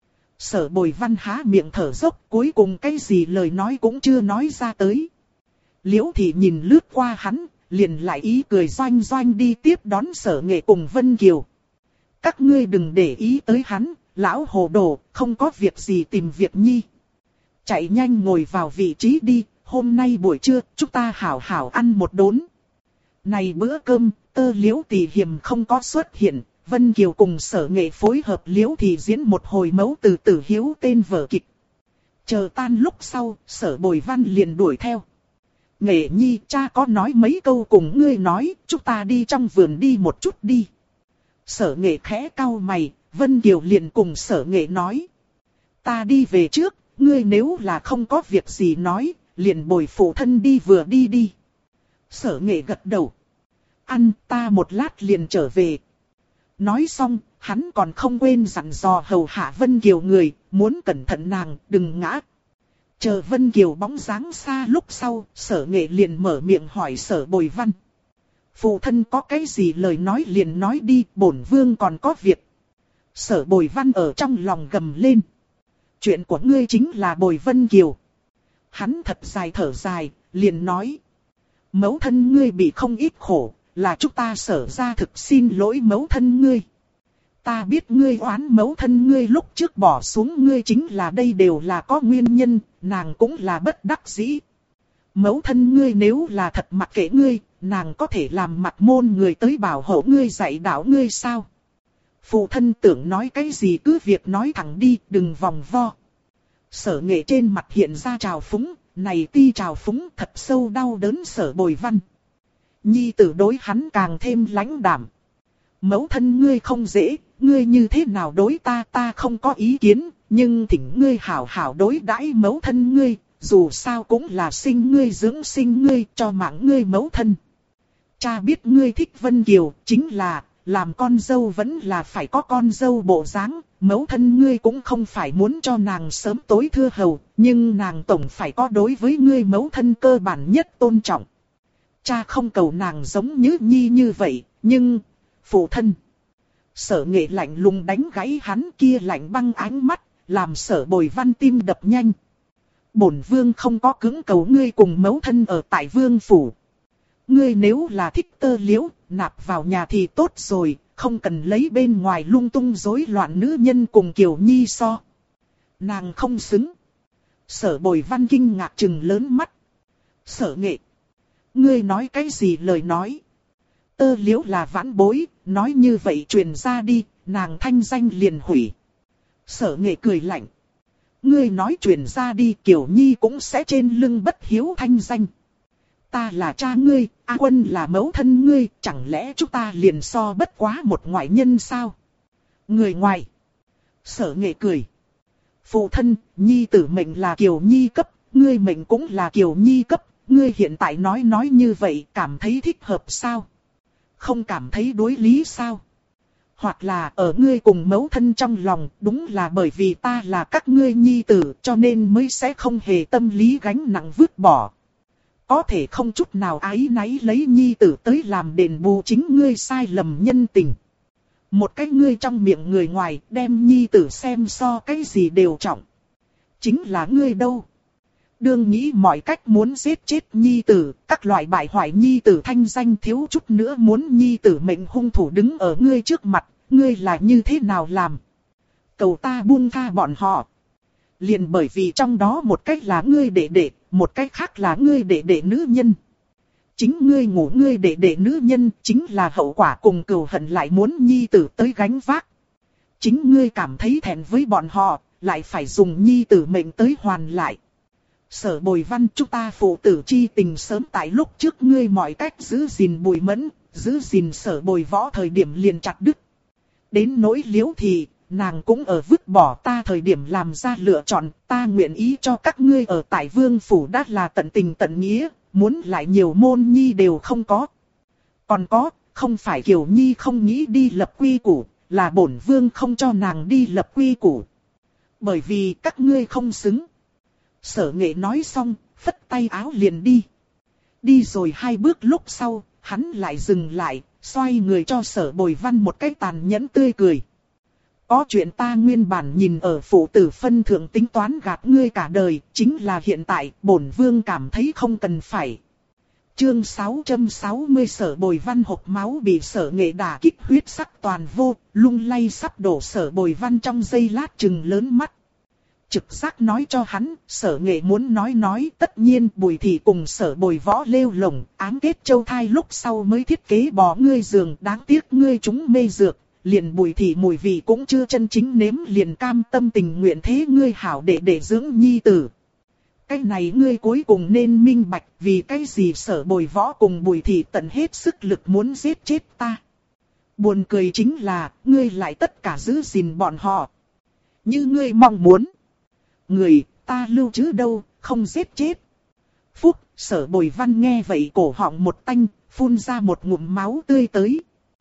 Sở Bồi Văn há miệng thở dốc, cuối cùng cái gì lời nói cũng chưa nói ra tới. Liễu Thị nhìn lướt qua hắn, liền lại ý cười doanh doanh đi tiếp đón Sở Nghệ cùng Vân Kiều. Các ngươi đừng để ý tới hắn, lão hồ đồ, không có việc gì tìm việc nhi. Chạy nhanh ngồi vào vị trí đi, hôm nay buổi trưa chúng ta hảo hảo ăn một đốn. Này bữa cơm, Tơ Liễu Tỷ hiềm không có xuất hiện. Vân Kiều cùng Sở Nghệ phối hợp Liễu Thị diễn một hồi mẫu từ Tử Hiếu tên vở kịch. Chờ tan lúc sau, Sở Bồi Văn liền đuổi theo. Nghệ nhi, cha có nói mấy câu cùng ngươi nói, chúng ta đi trong vườn đi một chút đi. Sở Nghệ khẽ cau mày, Vân Kiều liền cùng Sở Nghệ nói. Ta đi về trước, ngươi nếu là không có việc gì nói, liền bồi phụ thân đi vừa đi đi. Sở Nghệ gật đầu. Ăn, ta một lát liền trở về. Nói xong, hắn còn không quên dặn dò hầu hạ Vân Kiều người, muốn cẩn thận nàng, đừng ngã. Chờ Vân Kiều bóng dáng xa lúc sau, Sở Nghệ liền mở miệng hỏi Sở Bồi Văn. Phụ thân có cái gì lời nói liền nói đi, bổn vương còn có việc. Sở Bồi Văn ở trong lòng gầm lên. Chuyện của ngươi chính là Bồi Vân Kiều. Hắn thật dài thở dài, liền nói. Mẫu thân ngươi bị không ít khổ. Là chúng ta Sở ra thực xin lỗi mẫu thân ngươi. Ta biết ngươi oán mẫu thân ngươi lúc trước bỏ xuống ngươi chính là đây đều là có nguyên nhân, nàng cũng là bất đắc dĩ. Mẫu thân ngươi nếu là thật mặc kệ ngươi, nàng có thể làm mặt môn người tới bảo hộ ngươi dạy đạo ngươi sao? Phụ thân tưởng nói cái gì cứ việc nói thẳng đi, đừng vòng vo. Sở Nghệ trên mặt hiện ra trào phúng, này ti trào phúng thật sâu đau đớn Sở Bồi Văn. Nhi tử đối hắn càng thêm lãnh đạm. Mẫu thân ngươi không dễ, ngươi như thế nào đối ta không có ý kiến, nhưng thỉnh ngươi hảo hảo đối đãi mẫu thân ngươi, dù sao cũng là sinh ngươi dưỡng sinh ngươi cho mạng ngươi mẫu thân. Cha biết ngươi thích Vân Kiều, chính là, làm con dâu vẫn là phải có con dâu bộ dáng, mẫu thân ngươi cũng không phải muốn cho nàng sớm tối thưa hầu, nhưng nàng tổng phải có đối với ngươi mẫu thân cơ bản nhất tôn trọng. Cha không cầu nàng giống như nhi như vậy, nhưng, phụ thân. Sở Nghệ lạnh lùng đánh gãy hắn kia lạnh băng ánh mắt, làm Sở Bồi Văn tim đập nhanh. Bổn vương không có cưỡng cầu ngươi cùng mẫu thân ở tại vương phủ. Ngươi nếu là thích Tơ Liễu, nạp vào nhà thì tốt rồi, không cần lấy bên ngoài lung tung rối loạn nữ nhân cùng Kiều Nhi so. Nàng không xứng. Sở Bồi Văn kinh ngạc trừng lớn mắt. Sở Nghệ, ngươi nói cái gì lời nói? Tơ Liễu là vãn bối, nói như vậy truyền ra đi, nàng thanh danh liền hủy. Sở Nghệ cười lạnh. Ngươi nói truyền ra đi, Kiều Nhi cũng sẽ trên lưng bất hiếu thanh danh. Ta là cha ngươi, A Quân là mẫu thân ngươi, chẳng lẽ chúng ta liền so bất quá một ngoại nhân sao? Người ngoài. Sở Nghệ cười. Phụ thân, Nhi tử mệnh là Kiều Nhi cấp, ngươi mệnh cũng là Kiều Nhi cấp, ngươi hiện tại nói như vậy cảm thấy thích hợp sao? Không cảm thấy đối lý sao? Hoặc là ở ngươi cùng mẫu thân trong lòng, đúng là bởi vì ta là các ngươi nhi tử cho nên mới sẽ không hề tâm lý gánh nặng vứt bỏ. Có thể không chút nào áy náy lấy nhi tử tới làm đền bù chính ngươi sai lầm nhân tình. Một cái ngươi trong miệng người ngoài đem nhi tử xem so cái gì đều trọng. Chính là ngươi đâu. Đương nghĩ mọi cách muốn giết chết nhi tử, các loại bại hoại nhi tử thanh danh thiếu chút nữa muốn nhi tử mệnh hung thủ đứng ở ngươi trước mặt, ngươi là như thế nào làm? Cầu ta buông tha bọn họ. Liền bởi vì trong đó một cách là ngươi đệ đệ, một cách khác là ngươi đệ đệ nữ nhân. Chính ngươi ngủ ngươi đệ đệ nữ nhân chính là hậu quả cùng cừu hận lại muốn nhi tử tới gánh vác. Chính ngươi cảm thấy thẹn với bọn họ, lại phải dùng nhi tử mệnh tới hoàn lại. Sở Bồi Văn, chúng ta phụ tử chi tình sớm tại lúc trước ngươi mọi cách giữ gìn Bùi Mẫn, giữ gìn Sở Bồi Võ thời điểm liền chặt đứt. Đến nỗi Liễu thì, nàng cũng ở vứt bỏ ta thời điểm làm ra lựa chọn, ta nguyện ý cho các ngươi ở tại Vương Phủ đã là tận tình tận nghĩa, muốn lại nhiều môn nhi đều không có. Còn có, không phải Kiều Nhi không nghĩ đi lập quy củ, là bổn Vương không cho nàng đi lập quy củ. Bởi vì các ngươi không xứng. Sở Nghệ nói xong, phất tay áo liền đi. Đi rồi 2 bước lúc sau, hắn lại dừng lại, xoay người cho Sở Bồi Văn một cái tàn nhẫn tươi cười. Có chuyện ta nguyên bản nhìn ở phụ tử phân thượng tính toán gạt ngươi cả đời, chính là hiện tại bổn Vương cảm thấy không cần phải. Chương 660 Sở Bồi Văn hộc máu bị Sở Nghệ đả kích huyết sắc toàn vô, lung lay sắp đổ Sở Bồi Văn trong giây lát trừng lớn mắt. Trực giác nói cho hắn, Sở Nghệ muốn nói tất nhiên Bùi Thị cùng Sở Bồi Võ lêu lồng, ám kết châu thai lúc sau mới thiết kế bỏ ngươi giường, đáng tiếc ngươi chúng mê dược, liền Bùi Thị mùi vị cũng chưa chân chính nếm liền cam tâm tình nguyện thế ngươi hảo để dưỡng nhi tử. Cái này ngươi cuối cùng nên minh bạch vì cái gì Sở Bồi Võ cùng Bùi Thị tận hết sức lực muốn giết chết ta. Buồn cười chính là, ngươi lại tất cả giữ gìn bọn họ. Như ngươi mong muốn. Người, ta lưu trữ đâu, không giết chết. Phúc, Sở Bồi Văn nghe vậy cổ họng một tanh, phun ra một ngụm máu tươi tới.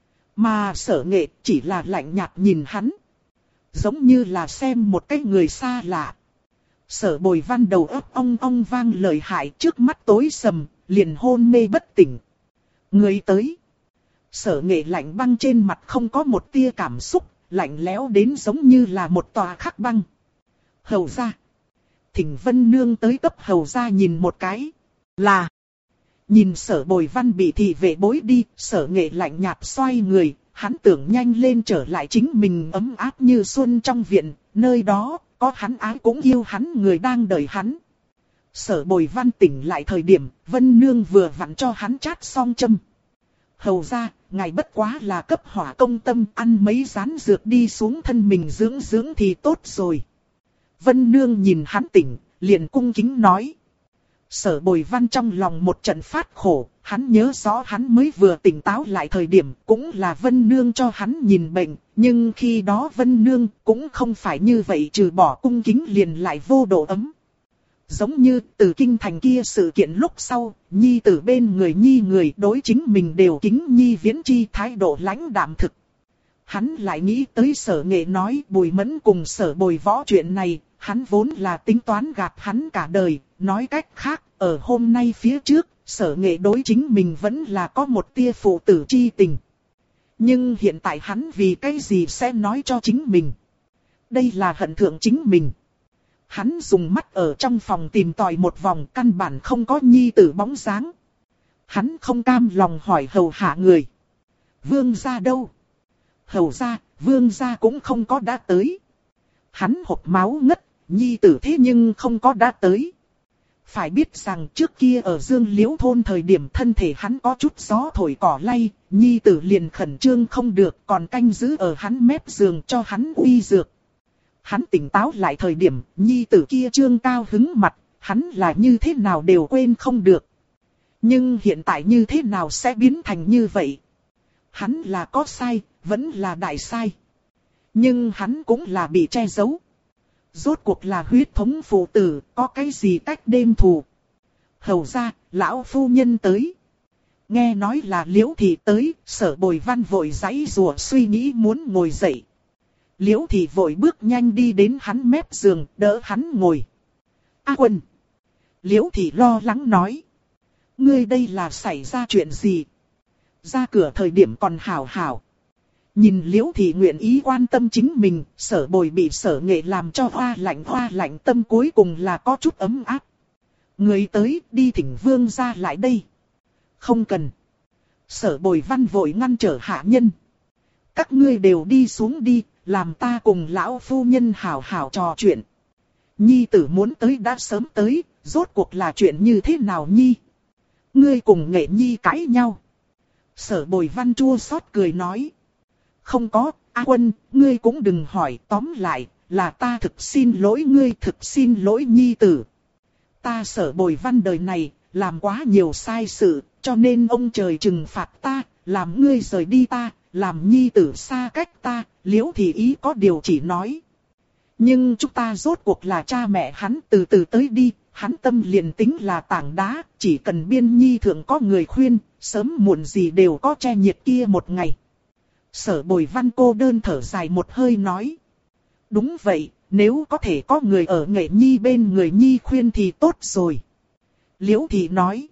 Mà Sở Nghệ chỉ là lạnh nhạt nhìn hắn. Giống như là xem một cái người xa lạ. Sở Bồi Văn đầu óc ong ong vang lời hại trước mắt tối sầm, liền hôn mê bất tỉnh. Người tới. Sở Nghệ lạnh băng trên mặt không có một tia cảm xúc, lạnh lẽo đến giống như là một tòa khắc băng. Hầu gia. Thỉnh Vân Nương tới cấp hầu gia nhìn một cái. Là. Nhìn Sở Bồi Văn bị thị vệ bối đi, Sở Nghệ lạnh nhạt xoay người, hắn tưởng nhanh lên trở lại chính mình ấm áp như xuân trong viện, nơi đó, có hắn ái cũng yêu hắn người đang đợi hắn. Sở Bồi Văn tỉnh lại thời điểm, Vân Nương vừa vặn cho hắn chát xong châm. Hầu gia, ngài bất quá là cấp hỏa công tâm, ăn mấy rán dược đi xuống thân mình dưỡng thì tốt rồi. Vân Nương nhìn hắn tỉnh, liền cung kính nói. Sở Bồi Văn trong lòng một trận phát khổ, hắn nhớ rõ hắn mới vừa tỉnh táo lại thời điểm cũng là Vân Nương cho hắn nhìn bệnh, nhưng khi đó Vân Nương cũng không phải như vậy trừ bỏ cung kính liền lại vô độ ấm. Giống như từ kinh thành kia sự kiện lúc sau, nhi tử bên người nhi người đối chính mình đều kính nhi viễn chi thái độ lãnh đạm thực. Hắn lại nghĩ tới Sở Nghệ nói Bùi Mẫn cùng Sở Bồi Võ chuyện này, hắn vốn là tính toán gạt hắn cả đời, nói cách khác, ở hôm nay phía trước, Sở Nghệ đối chính mình vẫn là có một tia phụ tử chi tình. Nhưng hiện tại hắn vì cái gì sẽ nói cho chính mình? Đây là hận thượng chính mình. Hắn dùng mắt ở trong phòng tìm tòi một vòng căn bản không có nhi tử bóng dáng. Hắn không cam lòng hỏi hầu hạ người. Vương gia đâu? Hầu gia, vương gia cũng không có đã tới. Hắn hộc máu ngất, nhi tử thế nhưng không có đã tới. Phải biết rằng trước kia ở Dương Liễu thôn thời điểm thân thể hắn có chút gió thổi cỏ lay, nhi tử liền khẩn trương không được, còn canh giữ ở hắn mép giường cho hắn uy dược. Hắn tỉnh táo lại thời điểm, nhi tử kia trương cao hứng mặt, hắn là như thế nào đều quên không được. Nhưng hiện tại như thế nào sẽ biến thành như vậy? Hắn là có sai, vẫn là đại sai. Nhưng hắn cũng là bị che giấu. Rốt cuộc là huyết thống phụ tử, có cái gì cách đêm thù. Hầu ra, lão phu nhân tới. Nghe nói là Liễu Thị tới, Sở Bồi Văn vội giãy giụa suy nghĩ muốn ngồi dậy. Liễu Thị vội bước nhanh đi đến hắn mép giường, đỡ hắn ngồi. A Quân. Liễu Thị lo lắng nói. Ngươi đây là xảy ra chuyện gì? Ra cửa thời điểm còn hảo hảo. Nhìn Liễu Thị nguyện ý quan tâm chính mình, Sở Bồi bị Sở Nghệ làm cho hoa lạnh tâm cuối cùng là có chút ấm áp. Người tới, đi thỉnh vương ra lại đây. Không cần. Sở Bồi Văn vội ngăn trở hạ nhân. Các ngươi đều đi xuống đi, làm ta cùng lão phu nhân hảo hảo trò chuyện. Nhi tử muốn tới đã sớm tới, rốt cuộc là chuyện như thế nào Nhi? Ngươi cùng Nghệ Nhi cãi nhau. Sở Bồi Văn chua xót cười nói. Không có, A Quân, ngươi cũng đừng hỏi, tóm lại, là ta thực xin lỗi ngươi, thực xin lỗi Nhi tử. Ta Sở Bồi Văn đời này, làm quá nhiều sai sự, cho nên ông trời trừng phạt ta, làm ngươi rời đi ta, làm Nhi tử xa cách ta, Liễu Thị ý có điều chỉ nói. Nhưng chúng ta rốt cuộc là cha mẹ hắn, từ từ tới đi, hắn tâm liền tính là tảng đá, chỉ cần biên nhi thượng có người khuyên, sớm muộn gì đều có che nhiệt kia một ngày. Sở Bồi Văn cô đơn thở dài một hơi nói. Đúng vậy, nếu có thể có người ở Nghệ Nhi bên người Nhi khuyên thì tốt rồi. Liễu Thị nói.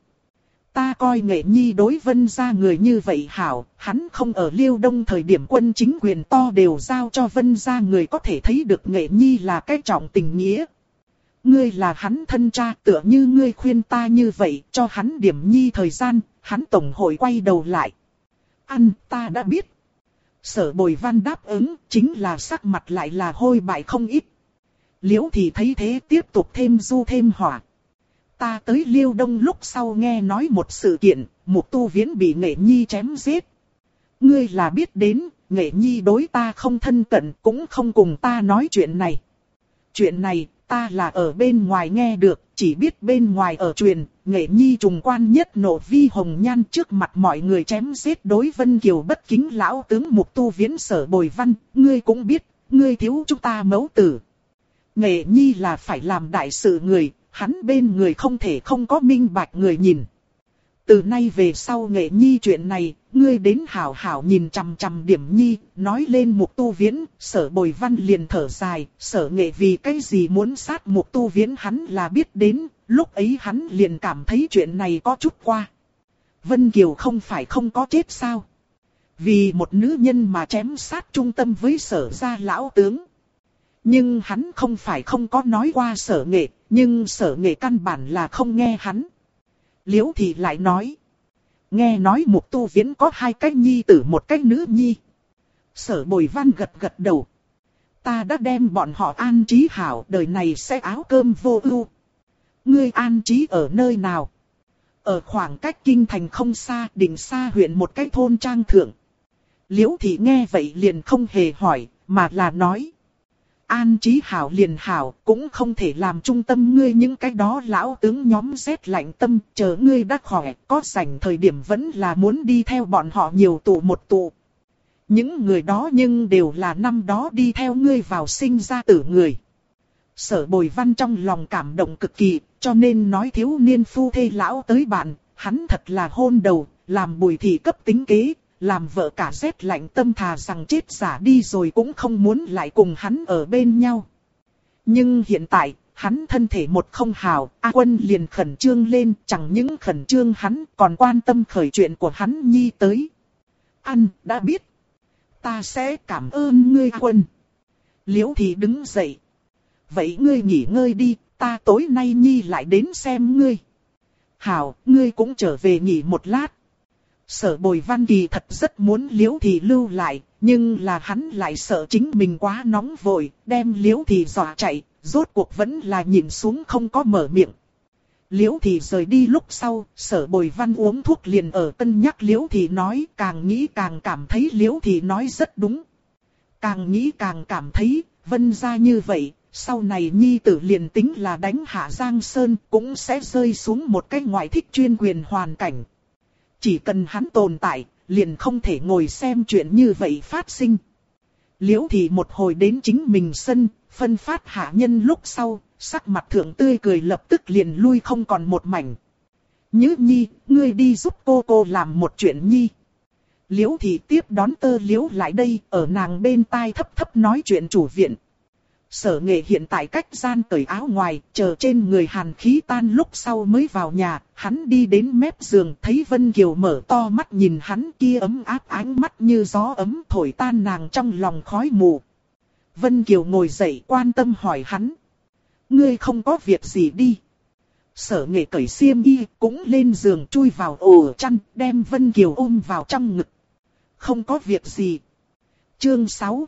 Ta coi Nghệ Nhi đối Vân gia người như vậy hảo, hắn không ở Liêu Đông thời điểm quân chính quyền to đều giao cho Vân gia người có thể thấy được Nghệ Nhi là cái trọng tình nghĩa. Ngươi là hắn thân cha, tựa như ngươi khuyên ta như vậy, cho hắn điểm Nhi thời gian, hắn tổng hội quay đầu lại. Ăn, ta đã biết. Sở Bồi Văn đáp ứng, chính là sắc mặt lại là hôi bại không ít. Liễu Thị thấy thế tiếp tục thêm du thêm hỏa. Ta tới Liêu Đông lúc sau nghe nói một sự kiện, Mục Tu Viễn bị Nghệ Nhi chém giết. Ngươi là biết đến, Nghệ Nhi đối ta không thân cận, cũng không cùng ta nói chuyện này. Chuyện này, ta là ở bên ngoài nghe được, chỉ biết bên ngoài ở truyền, Nghệ Nhi trùng quan nhất nộ vi hồng nhan trước mặt mọi người chém giết đối Vân Kiều bất kính lão tướng Mục Tu Viễn. Sở Bồi Văn, ngươi cũng biết, ngươi thiếu chúng ta mẫu tử. Nghệ Nhi là phải làm đại sự người, hắn bên người không thể không có minh bạch người nhìn. Từ nay về sau Nghệ Nhi chuyện này, ngươi đến hảo hảo nhìn chằm chằm điểm Nhi, nói lên Mục Tu Viễn. Sở Bồi Văn liền thở dài, Sở Nghệ vì cái gì muốn sát Mục Tu Viễn hắn là biết đến, lúc ấy hắn liền cảm thấy chuyện này có chút qua. Vân Kiều không phải không có chết sao? Vì một nữ nhân mà chém sát trung tâm với Sở gia lão tướng. Nhưng hắn không phải không có nói qua Sở Nghệ, nhưng Sở Nghệ căn bản là không nghe hắn. Liễu Thị lại nói. Nghe nói Mục Tu Viễn có 2 cái nhi tử 1 cái nữ nhi. Sở Bồi Văn gật gật đầu. Ta đã đem bọn họ an trí hảo, đời này sẽ áo cơm vô ưu. Ngươi an trí ở nơi nào? Ở khoảng cách kinh thành không xa, Định Sa huyện một cái thôn trang thượng. Liễu Thị nghe vậy liền không hề hỏi, mà là nói. An trí hảo liền hảo, cũng không thể làm trung tâm ngươi những cái đó lão tướng nhóm rét lạnh tâm, chờ ngươi đã khỏe, có rảnh thời điểm vẫn là muốn đi theo bọn họ nhiều tụ một tụ. Những người đó nhưng đều là năm đó đi theo ngươi vào sinh ra tử người. Sở Bồi Văn trong lòng cảm động cực kỳ, cho nên nói thiếu niên phu thê lão tới bạn, hắn thật là hôn đầu, làm Bùi Thị cấp tính kế. Làm vợ cả rét lạnh tâm thà rằng chết giả đi rồi cũng không muốn lại cùng hắn ở bên nhau. Nhưng hiện tại, hắn thân thể một không hào, A Quân liền khẩn trương lên, chẳng những khẩn trương hắn còn quan tâm khởi chuyện của hắn Nhi tới. Ăn, đã biết. Ta sẽ cảm ơn ngươi A Quân. Liễu Thị đứng dậy. Vậy ngươi nghỉ ngơi đi, ta tối nay Nhi lại đến xem ngươi. Hảo, ngươi cũng trở về nghỉ một lát. Sở Bồi Văn kỳ thật rất muốn Liễu Thị lưu lại, nhưng là hắn lại sợ chính mình quá nóng vội, đem Liễu Thị dọa chạy, rốt cuộc vẫn là nhìn xuống không có mở miệng. Liễu Thị rời đi lúc sau, Sở Bồi Văn uống thuốc liền ở cân nhắc Liễu Thị nói, càng nghĩ càng cảm thấy Liễu Thị nói rất đúng. Càng nghĩ càng cảm thấy, Vân gia như vậy, sau này nhi tử liền tính là đánh hạ Giang Sơn cũng sẽ rơi xuống một cái ngoại thích chuyên quyền hoàn cảnh. Chỉ cần hắn tồn tại, liền không thể ngồi xem chuyện như vậy phát sinh. Liễu Thị một hồi đến chính mình sân, phân phát hạ nhân lúc sau, sắc mặt thượng tươi cười lập tức liền lui không còn một mảnh. Nhữ nhi, ngươi đi giúp cô làm một chuyện nhi. Liễu Thị tiếp đón Tơ Liễu lại đây, ở nàng bên tai thấp thấp nói chuyện chủ viện. Sở Nghệ hiện tại cách gian cởi áo ngoài, chờ trên người hàn khí tan lúc sau mới vào nhà, hắn đi đến mép giường thấy Vân Kiều mở to mắt nhìn hắn kia ấm áp ánh mắt như gió ấm thổi tan nàng trong lòng khói mù. Vân Kiều ngồi dậy quan tâm hỏi hắn. Ngươi không có việc gì đi. Sở Nghệ cởi xiêm y cũng lên giường chui vào ổ chăn đem Vân Kiều ôm vào trong ngực. Không có việc gì. Chương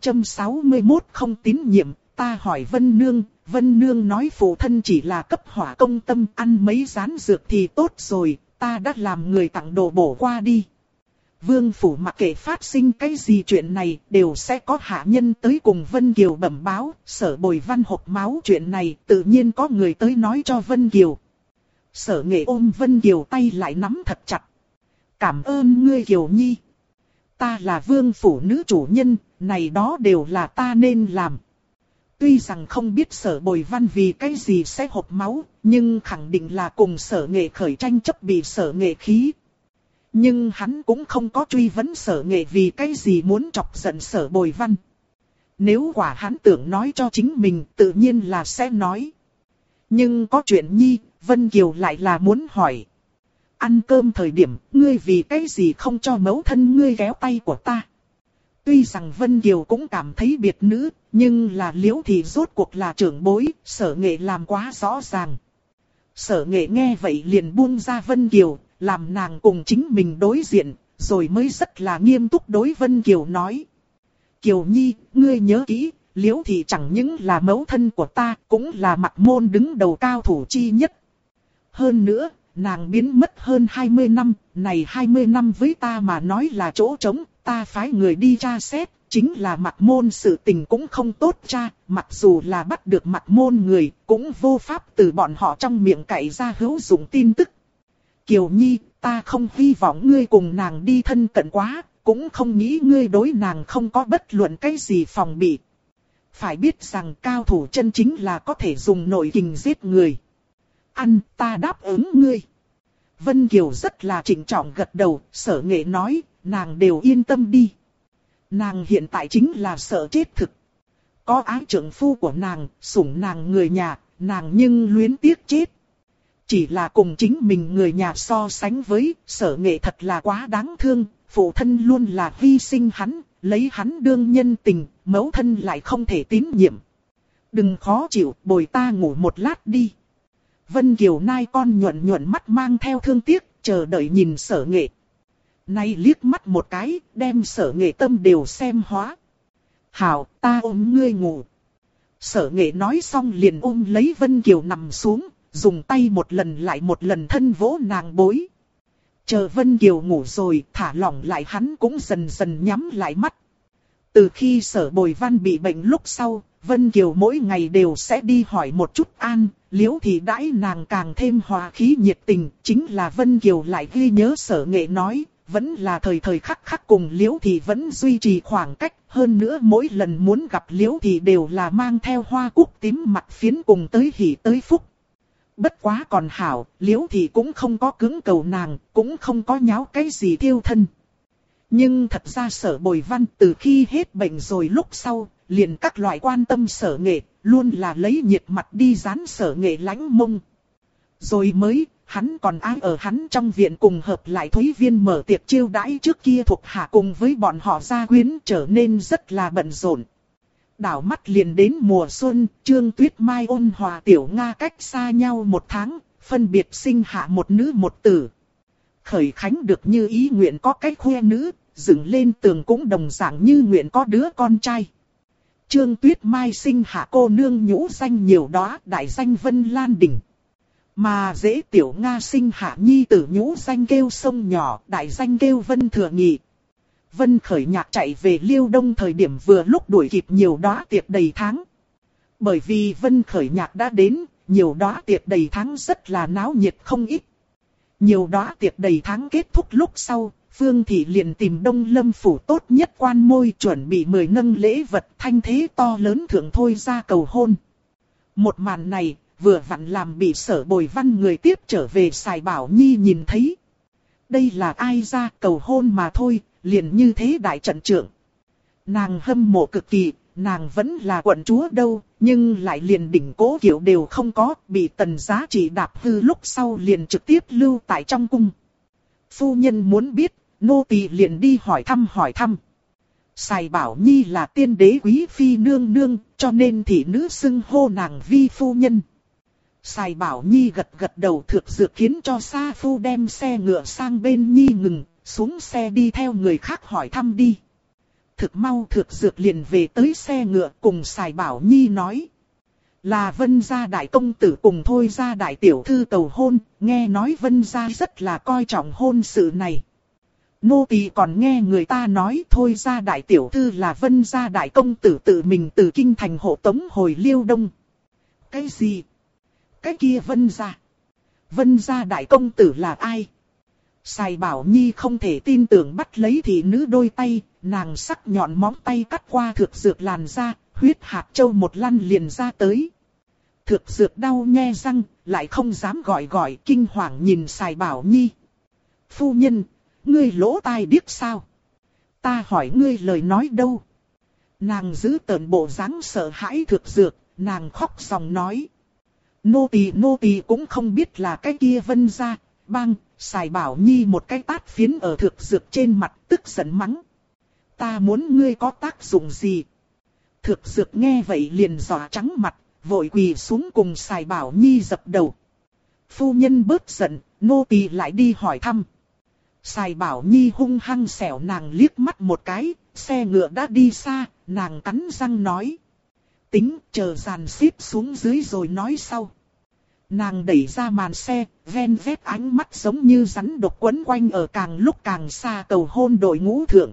661 không tín nhiệm. Ta hỏi Vân Nương nói phụ thân chỉ là cấp hỏa công tâm ăn mấy rán dược thì tốt rồi, ta đã làm người tặng đồ bổ qua đi. Vương phủ mặc kệ phát sinh cái gì chuyện này đều sẽ có hạ nhân tới cùng Vân Kiều bẩm báo, Sở Bồi Văn hộc máu chuyện này tự nhiên có người tới nói cho Vân Kiều. Sở Nghệ ôm Vân Kiều tay lại nắm thật chặt. Cảm ơn ngươi Kiều Nhi. Ta là vương phủ nữ chủ nhân, này đó đều là ta nên làm. Tuy rằng không biết Sở Bồi Văn vì cái gì sẽ hộc máu, nhưng khẳng định là cùng Sở Nghệ khởi tranh chấp bị Sở Nghệ khí. Nhưng hắn cũng không có truy vấn Sở Nghệ vì cái gì muốn chọc giận Sở Bồi Văn. Nếu quả hắn tưởng nói cho chính mình tự nhiên là sẽ nói. Nhưng có chuyện nhi, Vân Kiều lại là muốn hỏi. Ăn cơm thời điểm, ngươi vì cái gì không cho mẫu thân ngươi kéo tay của ta? Tuy rằng Vân Kiều cũng cảm thấy biệt nữ, nhưng là Liễu Thị rốt cuộc là trưởng bối, Sở Nghệ làm quá rõ ràng. Sở Nghệ nghe vậy liền buông ra Vân Kiều, làm nàng cùng chính mình đối diện, rồi mới rất là nghiêm túc đối Vân Kiều nói. Kiều Nhi, ngươi nhớ kỹ, Liễu Thị chẳng những là mẫu thân của ta, cũng là Mặc Môn đứng đầu cao thủ chi nhất. Hơn nữa, nàng biến mất hơn 20 năm, này 20 năm với ta mà nói là chỗ trống, ta phái người đi tra xét, chính là Mặc Môn sự tình cũng không tốt tra, mặc dù là bắt được Mặc Môn người, cũng vô pháp từ bọn họ trong miệng cậy ra hữu dụng tin tức. Kiều Nhi, ta không hy vọng ngươi cùng nàng đi thân cận quá, cũng không nghĩ ngươi đối nàng không có bất luận cái gì phòng bị. Phải biết rằng cao thủ chân chính là có thể dùng nội kình giết người. Ăn, ta đáp ứng ngươi. Vân Kiều rất là trịnh trọng gật đầu, Sở Nghệ nói, nàng đều yên tâm đi. Nàng hiện tại chính là sợ chết thực. Có ái trưởng phu của nàng, sủng nàng người nhà, nàng nhưng luyến tiếc chết. Chỉ là cùng chính mình người nhà so sánh với, Sở Nghệ thật là quá đáng thương, phụ thân luôn là hy sinh hắn, lấy hắn đương nhân tình, mẫu thân lại không thể tín nhiệm. Đừng khó chịu, bồi ta ngủ một lát đi. Vân Kiều nai con nhuận nhuận mắt mang theo thương tiếc, chờ đợi nhìn Sở Nghệ. Nay liếc mắt một cái, đem Sở Nghệ tâm đều xem hóa. Hảo, ta ôm ngươi ngủ. Sở Nghệ nói xong liền ôm lấy Vân Kiều nằm xuống, dùng tay một lần lại một lần thân vỗ nàng bối. Chờ Vân Kiều ngủ rồi, thả lỏng lại hắn cũng dần dần nhắm lại mắt. Từ khi Sở Bồi Văn bị bệnh lúc sau, Vân Kiều mỗi ngày đều sẽ đi hỏi một chút an, Liễu Thị đãi nàng càng thêm hòa khí nhiệt tình, chính là Vân Kiều lại ghi nhớ Sở Nghệ nói, vẫn là thời thời khắc khắc cùng Liễu Thị vẫn duy trì khoảng cách, hơn nữa mỗi lần muốn gặp Liễu Thị đều là mang theo hoa cúc tím mặt phiến cùng tới hỉ tới phúc. Bất quá còn hảo, Liễu Thị cũng không có cứng cầu nàng, cũng không có nháo cái gì thiêu thân. Nhưng thật ra Sở Bồi Văn từ khi hết bệnh rồi lúc sau, liền các loại quan tâm Sở Nghệ, luôn là lấy nhiệt mặt đi dán Sở Nghệ lánh mông. Rồi mới, hắn còn ai ở hắn trong viện cùng hợp lại Thúy Viên mở tiệc chiêu đãi trước kia thuộc hạ cùng với bọn họ gia quyến trở nên rất là bận rộn. Đảo mắt liền đến mùa xuân, Trương Tuyết Mai ôn hòa Tiểu Nga cách xa nhau một tháng, phân biệt sinh hạ một nữ một tử. Khởi Khánh được như ý nguyện có cái khoe nữ, dựng lên tường cũng đồng dạng như nguyện có đứa con trai. Trương Tuyết Mai sinh hạ cô nương nhũ danh nhiều đóa, đại danh Vân Lan Đình. Mà Dễ Tiểu Nga sinh hạ nhi tử nhũ danh kêu sông nhỏ, đại danh kêu Vân Thừa Nghị. Vân Khởi Nhạc chạy về Liêu Đông thời điểm vừa lúc đuổi kịp nhiều đóa tiệc đầy tháng. Bởi vì Vân Khởi Nhạc đã đến, nhiều đóa tiệc đầy tháng rất là náo nhiệt không ít. Nhiều đóa tiệc đầy tháng kết thúc lúc sau, Phương Thị liền tìm Đông Lâm phủ tốt nhất quan môi chuẩn bị 10 nâng lễ vật thanh thế to lớn thượng thôi ra cầu hôn. Một màn này, vừa vặn làm bị Sở Bồi Văn người tiếp trở về Sài Bảo Nhi nhìn thấy. Đây là ai ra cầu hôn mà thôi, liền như thế đại trận trưởng. Nàng hâm mộ cực kỳ, nàng vẫn là quận chúa đâu, nhưng lại liền đỉnh Cố Kiệu đều không có, bị Tần Giá Trị đạp hư lúc sau liền trực tiếp lưu tại trong cung. Phu nhân muốn biết, nô tỳ liền đi hỏi thăm. Sài Bảo Nhi là tiên đế quý phi nương nương, cho nên thị nữ xưng hô nàng vi phu nhân. Sài Bảo Nhi gật gật đầu thực dược khiến cho Sa Phu đem xe ngựa sang bên Nhi ngừng, xuống xe đi theo người khác hỏi thăm đi. Thực mau thực dược liền về tới xe ngựa cùng Sài Bảo Nhi nói. Là Vân gia đại công tử cùng Thôi gia đại tiểu thư cầu hôn, nghe nói Vân gia rất là coi trọng hôn sự này. Nô tỳ còn nghe người ta nói Thôi gia đại tiểu thư là Vân gia đại công tử tự mình từ kinh thành hộ tống hồi Liêu Đông. Cái gì? Cái kia Vân gia? Vân gia đại công tử là ai? Sài Bảo Nhi không thể tin tưởng bắt lấy thị nữ đôi tay, nàng sắc nhọn móng tay cắt qua thực dược làn da, huyết hạt châu một lăn liền ra tới. Thực dược đau nhe răng, lại không dám gọi kinh hoàng nhìn Sài Bảo Nhi. Phu nhân, ngươi lỗ tai điếc sao? Ta hỏi ngươi lời nói đâu? Nàng giữ tợn bộ dáng sợ hãi thực dược, nàng khóc dòng nói. Nô tỳ cũng không biết là cái kia Vân gia. Bang, Sài Bảo Nhi một cái tát phiến ở thực dược trên mặt tức giận mắng. Ta muốn ngươi có tác dụng gì? Thực dược nghe vậy liền dọa trắng mặt, vội quỳ xuống cùng Sài Bảo Nhi dập đầu. Phu nhân bớt giận, nô tỳ lại đi hỏi thăm. Sài Bảo Nhi hung hăng xẻo nàng liếc mắt một cái, xe ngựa đã đi xa, nàng cắn răng nói. Tính chờ dàn xếp xuống dưới rồi nói sau. Nàng đẩy ra màn xe, ven vét ánh mắt giống như rắn độc quấn quanh ở càng lúc càng xa cầu hôn đội ngũ thượng.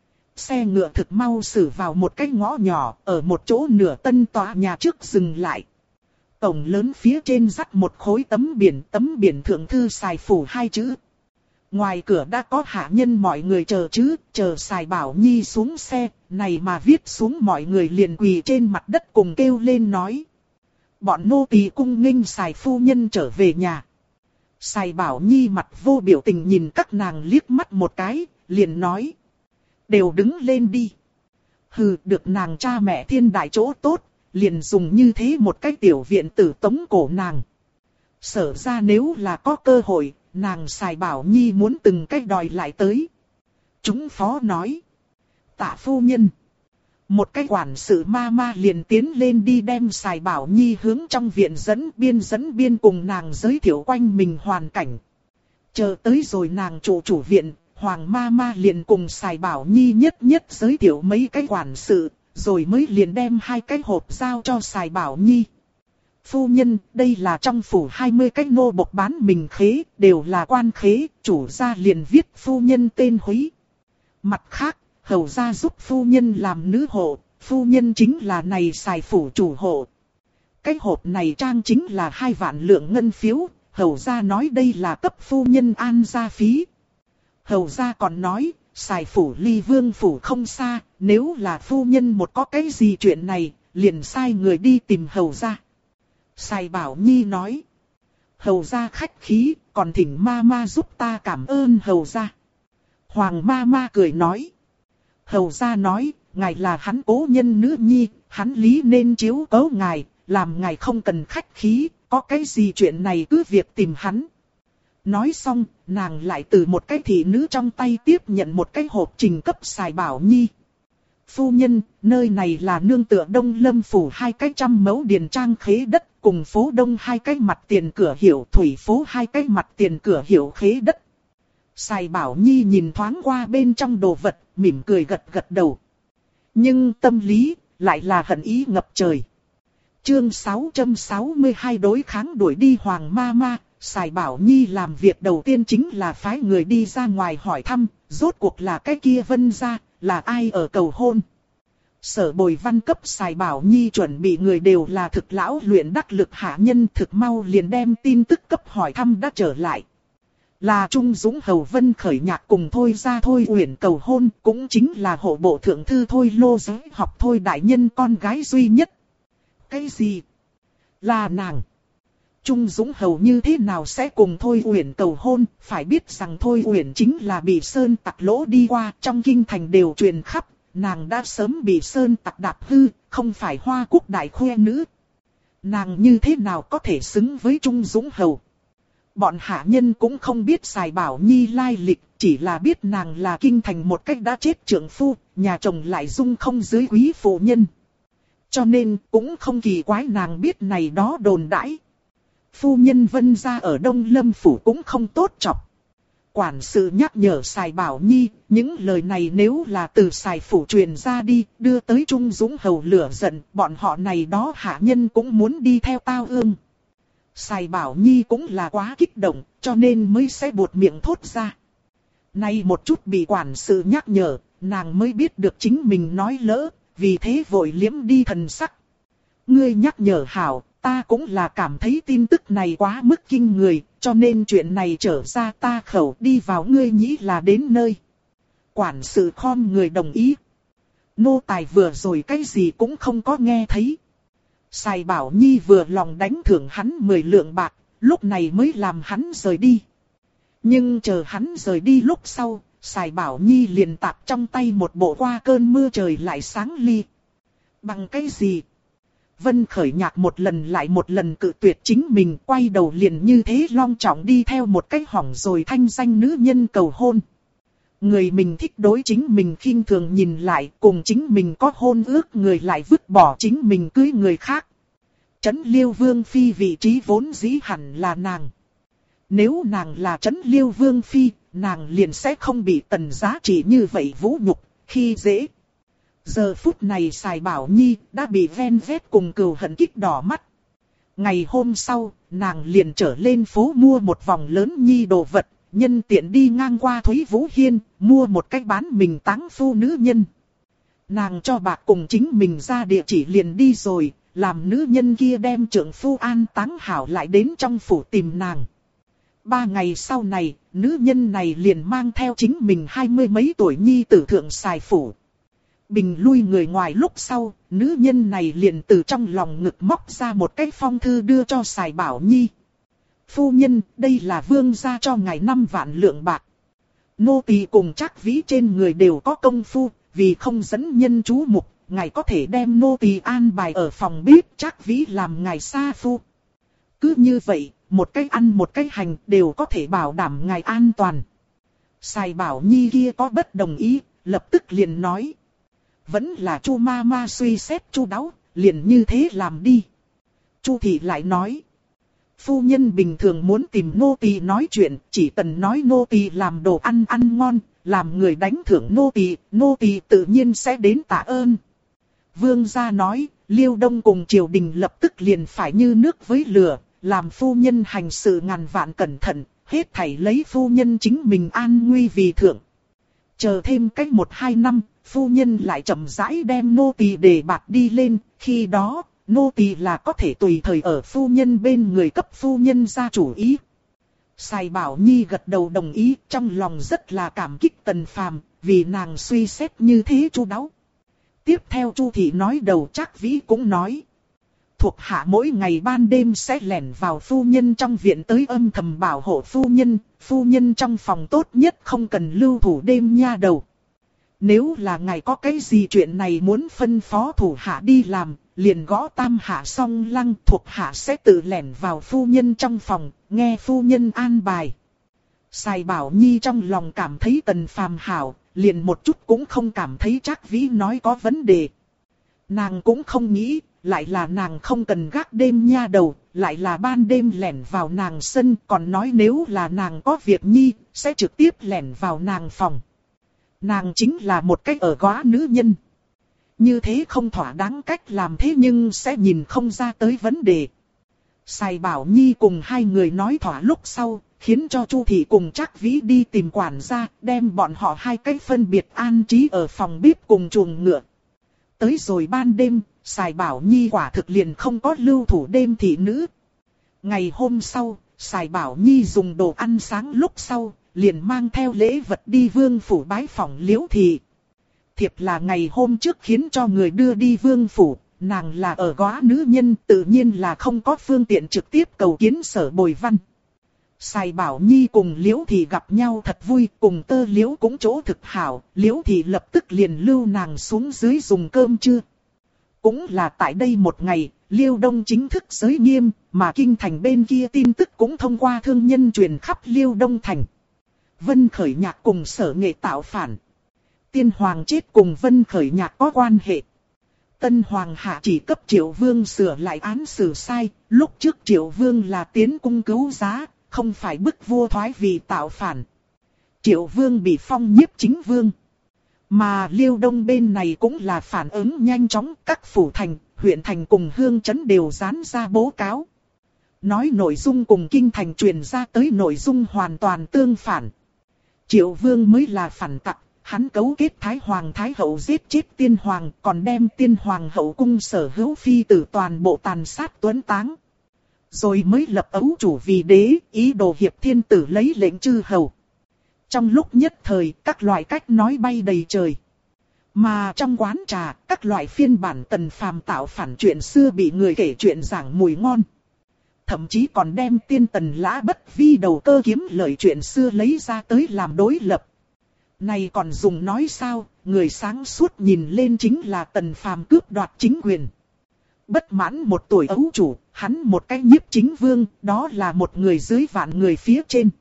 Xe ngựa thực mau xử vào một cái ngõ nhỏ, ở một chỗ nửa tân tòa nhà trước dừng lại. Cổng lớn phía trên dắt một khối tấm biển thượng thư Sài phủ 2 chữ. Ngoài cửa đã có hạ nhân mọi người chờ Sài Bảo Nhi xuống xe, này mà viết xuống mọi người liền quỳ trên mặt đất cùng kêu lên nói. Bọn nô tỳ cung nghênh Sài phu nhân trở về nhà. Sài Bảo Nhi mặt vô biểu tình nhìn các nàng liếc mắt một cái, liền nói. Đều đứng lên đi. Hừ, được nàng cha mẹ thiên đại chỗ tốt, liền dùng như thế một cái tiểu viện tử tống cổ nàng. Sở ra nếu là có cơ hội, nàng Sài Bảo Nhi muốn từng cách đòi lại tới. Chúng phó nói. Tạ phu nhân. Một cái quản sự ma liền tiến lên đi đem Sài Bảo Nhi hướng trong viện dẫn biên cùng nàng giới thiệu quanh mình hoàn cảnh. Chờ tới rồi nàng chủ viện, Hoàng ma liền cùng Sài Bảo Nhi nhất giới thiệu mấy cái quản sự, rồi mới liền đem 2 cái hộp giao cho Sài Bảo Nhi. Phu nhân, đây là trong phủ 20 cái nô bộc bán mình khế, đều là quan khế, chủ gia liền viết phu nhân tên Húy. Mặt khác, hầu gia giúp phu nhân làm nữ hộ, phu nhân chính là này Sài phủ chủ hộ. Cái hộp này trang chính là 2 vạn lượng ngân phiếu, hầu gia nói đây là cấp phu nhân an gia phí. Hầu gia còn nói, Sài phủ ly vương phủ không xa, nếu là phu nhân một có cái gì chuyện này, liền sai người đi tìm hầu gia. Sài Bảo Nhi nói, hầu gia khách khí, còn thỉnh ma giúp ta cảm ơn hầu gia. Hoàng ma cười nói, hầu gia nói, ngài là hắn cố nhân nữ nhi, hắn lý nên chiếu cố ngài, làm ngài không cần khách khí, có cái gì chuyện này cứ việc tìm hắn. Nói xong, nàng lại từ một cái thị nữ trong tay tiếp nhận một cái hộp trình cấp Sài Bảo Nhi. Phu nhân, nơi này là nương tựa Đông Lâm phủ 200 mẫu điền trang khế đất, cùng phố Đông 2 cái mặt tiền cửa hiệu Thủy phố 2 cái mặt tiền cửa hiệu Khế Đất. Sài Bảo Nhi nhìn thoáng qua bên trong đồ vật, mỉm cười gật gật đầu. Nhưng tâm lý, lại là hận ý ngập trời. Chương 662 đối kháng đuổi đi Hoàng Ma Ma. Sài Bảo Nhi làm việc đầu tiên chính là phái người đi ra ngoài hỏi thăm, rốt cuộc là cái kia Vân gia, là ai ở cầu hôn. Sở Bồi Văn cấp Sài Bảo Nhi chuẩn bị người đều là thực lão luyện đắc lực hạ nhân, thực mau liền đem tin tức cấp hỏi thăm đã trở lại. Là Trung Dũng Hầu Vân Khởi Nhạc cùng Thôi Gia Thôi Uyển cầu hôn, cũng chính là hộ bộ thượng thư Thôi Lô Giới học Thôi đại nhân con gái duy nhất. Cái gì? Là nàng. Trung Dũng Hầu như thế nào sẽ cùng Thôi Uyển cầu hôn? Phải biết rằng Thôi Uyển chính là bị sơn tặc lỗ đi qua, trong kinh thành đều truyền khắp, nàng đã sớm bị sơn tặc đạp hư, không phải Hoa Quốc đại khoe nữ. Nàng như thế nào có thể xứng với Trung Dũng Hầu? Bọn hạ nhân cũng không biết Sài Bảo Nhi lai lịch, chỉ là biết nàng là kinh thành một cách đã chết trượng phu, nhà chồng lại dung không dưới quý phụ nhân. Cho nên cũng không kỳ quái nàng biết này đó đồn đãi. Phu nhân Vân gia ở Đông Lâm Phủ cũng không tốt chọc. Quản sự nhắc nhở Sài Bảo Nhi, những lời này nếu là từ Sài Phủ truyền ra đi, đưa tới Trung Dũng Hầu lửa giận, bọn họ này đó hạ nhân cũng muốn đi theo tao ương. Sài Bảo Nhi cũng là quá kích động, cho nên mới sẽ buột miệng thốt ra. Nay một chút bị quản sự nhắc nhở, nàng mới biết được chính mình nói lỡ, vì thế vội liếm đi thần sắc. Ngươi nhắc nhở hảo, ta cũng là cảm thấy tin tức này quá mức kinh người, cho nên chuyện này trở ra ta khẩu đi vào ngươi nghĩ là đến nơi. Quản sự khom người đồng ý. Nô tài vừa rồi cái gì cũng không có nghe thấy. Sài Bảo Nhi vừa lòng đánh thưởng hắn 10 lượng bạc, lúc này mới làm hắn rời đi. Nhưng chờ hắn rời đi lúc sau, Sài Bảo Nhi liền tạp trong tay một bộ qua cơn mưa trời lại sáng ly. Bằng cái gì? Vân Khởi Nhạc một lần lại một lần cự tuyệt chính mình, quay đầu liền như thế long trọng đi theo một cách hỏng rồi thanh danh nữ nhân cầu hôn. Người mình thích đối chính mình khinh thường nhìn lại, cùng chính mình có hôn ước người lại vứt bỏ chính mình cưới người khác. Trấn Liêu Vương Phi vị trí vốn dĩ hẳn là nàng. Nếu nàng là Trấn Liêu Vương Phi, nàng liền sẽ không bị tần giá trị như vậy vũ nhục, khi dễ. Giờ phút này Sài Bảo Nhi đã bị ven vét cùng cừu hận kích đỏ mắt. Ngày hôm sau, nàng liền trở lên phố mua một vòng lớn nhi đồ vật, nhân tiện đi ngang qua Thúy Vũ Hiên, mua một cách bán mình táng phu nữ nhân. Nàng cho bạc cùng chính mình ra địa chỉ liền đi rồi, làm nữ nhân kia đem trượng phu an táng hảo lại đến trong phủ tìm nàng. 3 ngày sau này, nữ nhân này liền mang theo chính mình 20 mấy tuổi nhi tử thượng Sài Phủ. Bình lui người ngoài lúc sau, nữ nhân này liền từ trong lòng ngực móc ra một cái phong thư đưa cho Sài Bảo Nhi. Phu nhân, đây là vương gia cho ngài 5 vạn lượng bạc. Nô tỳ cùng Trác Vĩ trên người đều có công phu, vì không dẫn nhân chú mục, ngài có thể đem nô tỳ an bài ở phòng bếp, Trác Vĩ làm ngài sa phu. Cứ như vậy, một cái ăn một cái hành đều có thể bảo đảm ngài an toàn. Sài Bảo Nhi kia có bất đồng ý, lập tức liền nói. Vẫn là Chu ma ma suy xét chu đáo, liền như thế làm đi. Chu thị lại nói. Phu nhân bình thường muốn tìm nô tỳ nói chuyện, chỉ cần nói nô tỳ làm đồ ăn ăn ngon, làm người đánh thưởng nô tỳ tự nhiên sẽ đến tạ ơn. Vương gia nói, Liêu Đông cùng triều đình lập tức liền phải như nước với lửa, làm phu nhân hành sự ngàn vạn cẩn thận, hết thảy lấy phu nhân chính mình an nguy vì thượng. Chờ thêm cách 1-2 năm, phu nhân lại chậm rãi đem nô tỳ đề bạt đi lên, khi đó, nô tỳ là có thể tùy thời ở phu nhân bên người cấp phu nhân ra chủ ý. Sài Bảo Nhi gật đầu đồng ý, trong lòng rất là cảm kích Tần Phàm, vì nàng suy xét như thế chu đáo. Tiếp theo Chu thị nói đầu Trác Vĩ cũng nói. Thuộc hạ mỗi ngày ban đêm sẽ lẻn vào phu nhân trong viện tới âm thầm bảo hộ phu nhân trong phòng tốt nhất không cần lưu thủ đêm nha đầu. Nếu là ngài có cái gì chuyện này muốn phân phó thủ hạ đi làm, liền gõ tam hạ song lăng, thuộc hạ sẽ tự lẻn vào phu nhân trong phòng, nghe phu nhân an bài. Sài Bảo Nhi trong lòng cảm thấy Tần Phàm hảo, liền một chút cũng không cảm thấy Trác Vĩ nói có vấn đề. Nàng cũng không nghĩ, lại là nàng không cần gác đêm nha đầu, lại là ban đêm lẻn vào nàng sân, còn nói nếu là nàng có việc nhi, sẽ trực tiếp lẻn vào nàng phòng. Nàng chính là một cách ở góa nữ nhân. Như thế không thỏa đáng cách làm thế nhưng sẽ nhìn không ra tới vấn đề. Sài Bảo Nhi cùng hai người nói thỏa lúc sau, khiến cho Chu Thị cùng Trác Vĩ đi tìm quản gia, đem bọn họ hai cách phân biệt an trí ở phòng bếp cùng chuồng ngựa. Tới rồi ban đêm, Sài Bảo Nhi quả thực liền không có lưu thủ đêm thị nữ. Ngày hôm sau, Sài Bảo Nhi dùng đồ ăn sáng lúc sau, liền mang theo lễ vật đi vương phủ bái phỏng Liễu Thị. Thiệp là ngày hôm trước khiến cho người đưa đi vương phủ, nàng là ở góa nữ nhân tự nhiên là không có phương tiện trực tiếp cầu kiến Sở Bồi Văn. Sài Bảo Nhi cùng Liễu Thị gặp nhau thật vui, cùng Tơ Liễu cũng chỗ thực hảo, Liễu Thị lập tức liền lưu nàng xuống dưới dùng cơm trưa. Cũng là tại đây một ngày, Liêu Đông chính thức giới nghiêm, mà kinh thành bên kia tin tức cũng thông qua thương nhân truyền khắp Liêu Đông thành. Vân Khởi Nhạc cùng Sở Nghệ tạo phản. Tiên Hoàng chết cùng Vân Khởi Nhạc có quan hệ. Tân Hoàng hạ chỉ cấp Triệu Vương sửa lại án xử sai, lúc trước Triệu Vương là tiến cung cứu giá, không phải bức vua thoái vì tạo phản. Triệu Vương bị phong nhiếp chính vương. Mà Liêu Đông bên này cũng là phản ứng nhanh chóng, các phủ thành, huyện thành cùng hương trấn đều dán ra bố cáo. Nói nội dung cùng kinh thành truyền ra tới nội dung hoàn toàn tương phản. Triệu Vương mới là phản tặc, hắn cấu kết Thái Hoàng Thái Hậu giết chết Tiên Hoàng, còn đem Tiên Hoàng hậu cung sở hữu phi tử toàn bộ tàn sát tuấn táng. Rồi mới lập ấu chủ vì đế, ý đồ hiệp thiên tử lấy lệnh chư hầu. Trong lúc nhất thời, các loại cách nói bay đầy trời. Mà trong quán trà, các loại phiên bản Tần Phàm tạo phản chuyện xưa bị người kể chuyện giảng mùi ngon. Thậm chí còn đem tiên Tần Lã Bất Vi đầu cơ kiếm lời chuyện xưa lấy ra tới làm đối lập. Này còn dùng nói sao, người sáng suốt nhìn lên chính là Tần Phàm cướp đoạt chính quyền. Bất mãn một tuổi ấu chủ, hắn một cái nhiếp chính vương, đó là một người dưới vạn người phía trên.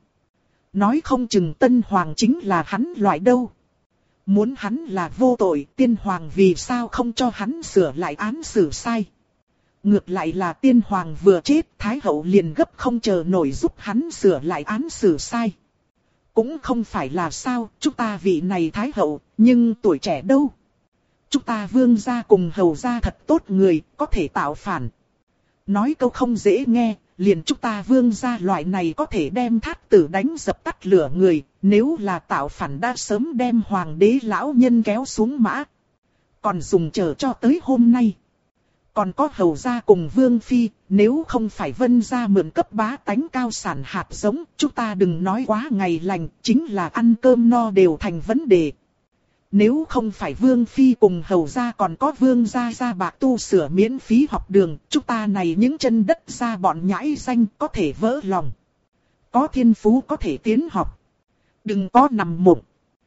Nói không chừng Tân Hoàng chính là hắn loại đâu. Muốn hắn là vô tội, Tiên Hoàng vì sao không cho hắn sửa lại án xử sai. Ngược lại là Tiên Hoàng vừa chết, Thái Hậu liền gấp không chờ nổi giúp hắn sửa lại án xử sai. Cũng không phải là sao, chúng ta vị này Thái Hậu, nhưng tuổi trẻ đâu. Chúng ta vương gia cùng hầu gia thật tốt người, có thể tạo phản. Nói câu không dễ nghe, liền chúng ta vương gia loại này có thể đem Thát Tử đánh dập tắt lửa người, nếu là tạo phản đã sớm đem hoàng đế lão nhân kéo xuống mã. Còn dùng chờ cho tới hôm nay. Còn có hầu gia cùng vương phi, nếu không phải Vân gia mượn cấp bá tánh cao sản hạt giống, chúng ta đừng nói quá ngày lành, chính là ăn cơm no đều thành vấn đề. Nếu không phải vương phi cùng hầu gia còn có vương gia gia bạc tu sửa miễn phí học đường, chúng ta này những chân đất ra bọn nhãi danh có thể vỡ lòng. Có thiên phú có thể tiến học. Đừng có nằm mộng.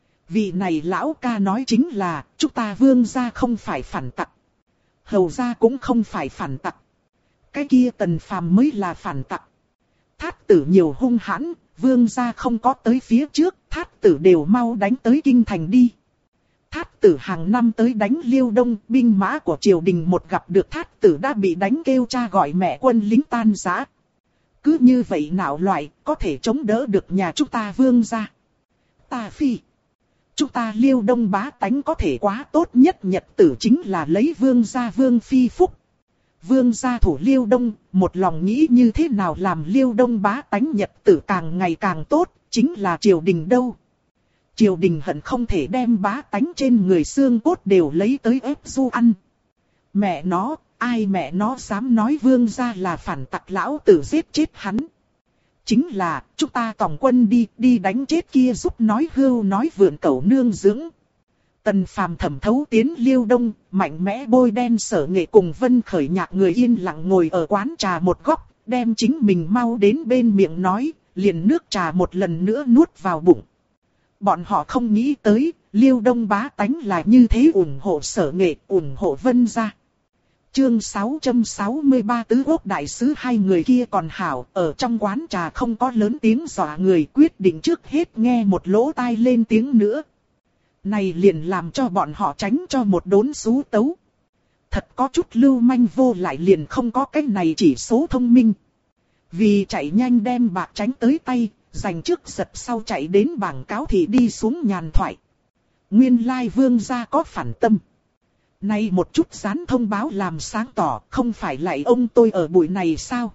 Vị này lão ca nói chính là, chúng ta vương gia không phải phản tặc. Hầu gia cũng không phải phản tặc. Cái kia Tần Phàm mới là phản tặc. Thát Tử nhiều hung hãn, vương gia không có tới phía trước, Thát Tử đều mau đánh tới kinh thành đi. Thát Tử hàng năm tới đánh Liêu Đông, binh mã của triều đình một gặp được Thát Tử đã bị đánh kêu cha gọi mẹ quân lính tan rã. Cứ như vậy nào loại, có thể chống đỡ được nhà chúng ta vương gia. Ta phi. Chúng ta Liêu Đông bá tánh có thể quá tốt nhất nhật tử chính là lấy vương gia vương phi phúc. Vương gia thủ Liêu Đông, một lòng nghĩ như thế nào làm Liêu Đông bá tánh nhật tử càng ngày càng tốt, chính là triều đình đâu. Triều đình hận không thể đem bá tánh trên người xương cốt đều lấy tới ép du ăn. Mẹ nó, ai mẹ nó dám nói vương gia là phản tặc lão tử giết chết hắn. Chính là, chúng ta tổng quân đi đánh chết kia giúp nói hưu nói vượn cẩu nương dưỡng. Tần Phàm thẩm thấu tiến Liêu Đông, mạnh mẽ bôi đen Sở Nghệ cùng Vân Khởi Nhạc người yên lặng ngồi ở quán trà một góc, đem chính mình mau đến bên miệng nói, liền nước trà một lần nữa nuốt vào bụng. Bọn họ không nghĩ tới, Liêu Đông bá tánh là như thế ủng hộ Sở Nghệ, ủng hộ Vân gia. Chương 663 Tứ Quốc đại sứ hai người kia còn hảo, ở trong quán trà không có lớn tiếng dọa người, quyết định trước hết nghe một lỗ tai lên tiếng nữa. Này liền làm cho bọn họ tránh cho một đốn xú tấu. thật có chút lưu manh vô lại liền không có cái này chỉ số thông minh. Vì chạy nhanh đem bạc tránh tới tay, giành trước giật sau chạy đến bảng cáo thị đi xuống nhàn thoại. Nguyên lai vương gia có phản tâm. Nay một chút dán thông báo làm sáng tỏ, không phải lại ông tôi ở buổi này sao?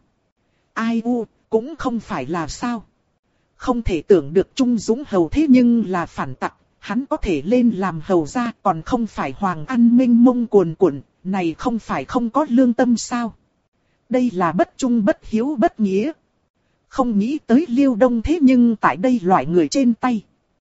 Ai u, cũng không phải là sao? Không thể tưởng được Trung Dũng hầu thế nhưng là phản tặc, hắn có thể lên làm hầu gia còn không phải hoàng ăn minh mông cuồn cuộn, này không phải không có lương tâm sao? Đây là bất trung bất hiếu bất nghĩa. Không nghĩ tới Liêu Đông thế nhưng tại đây loại người trên tay.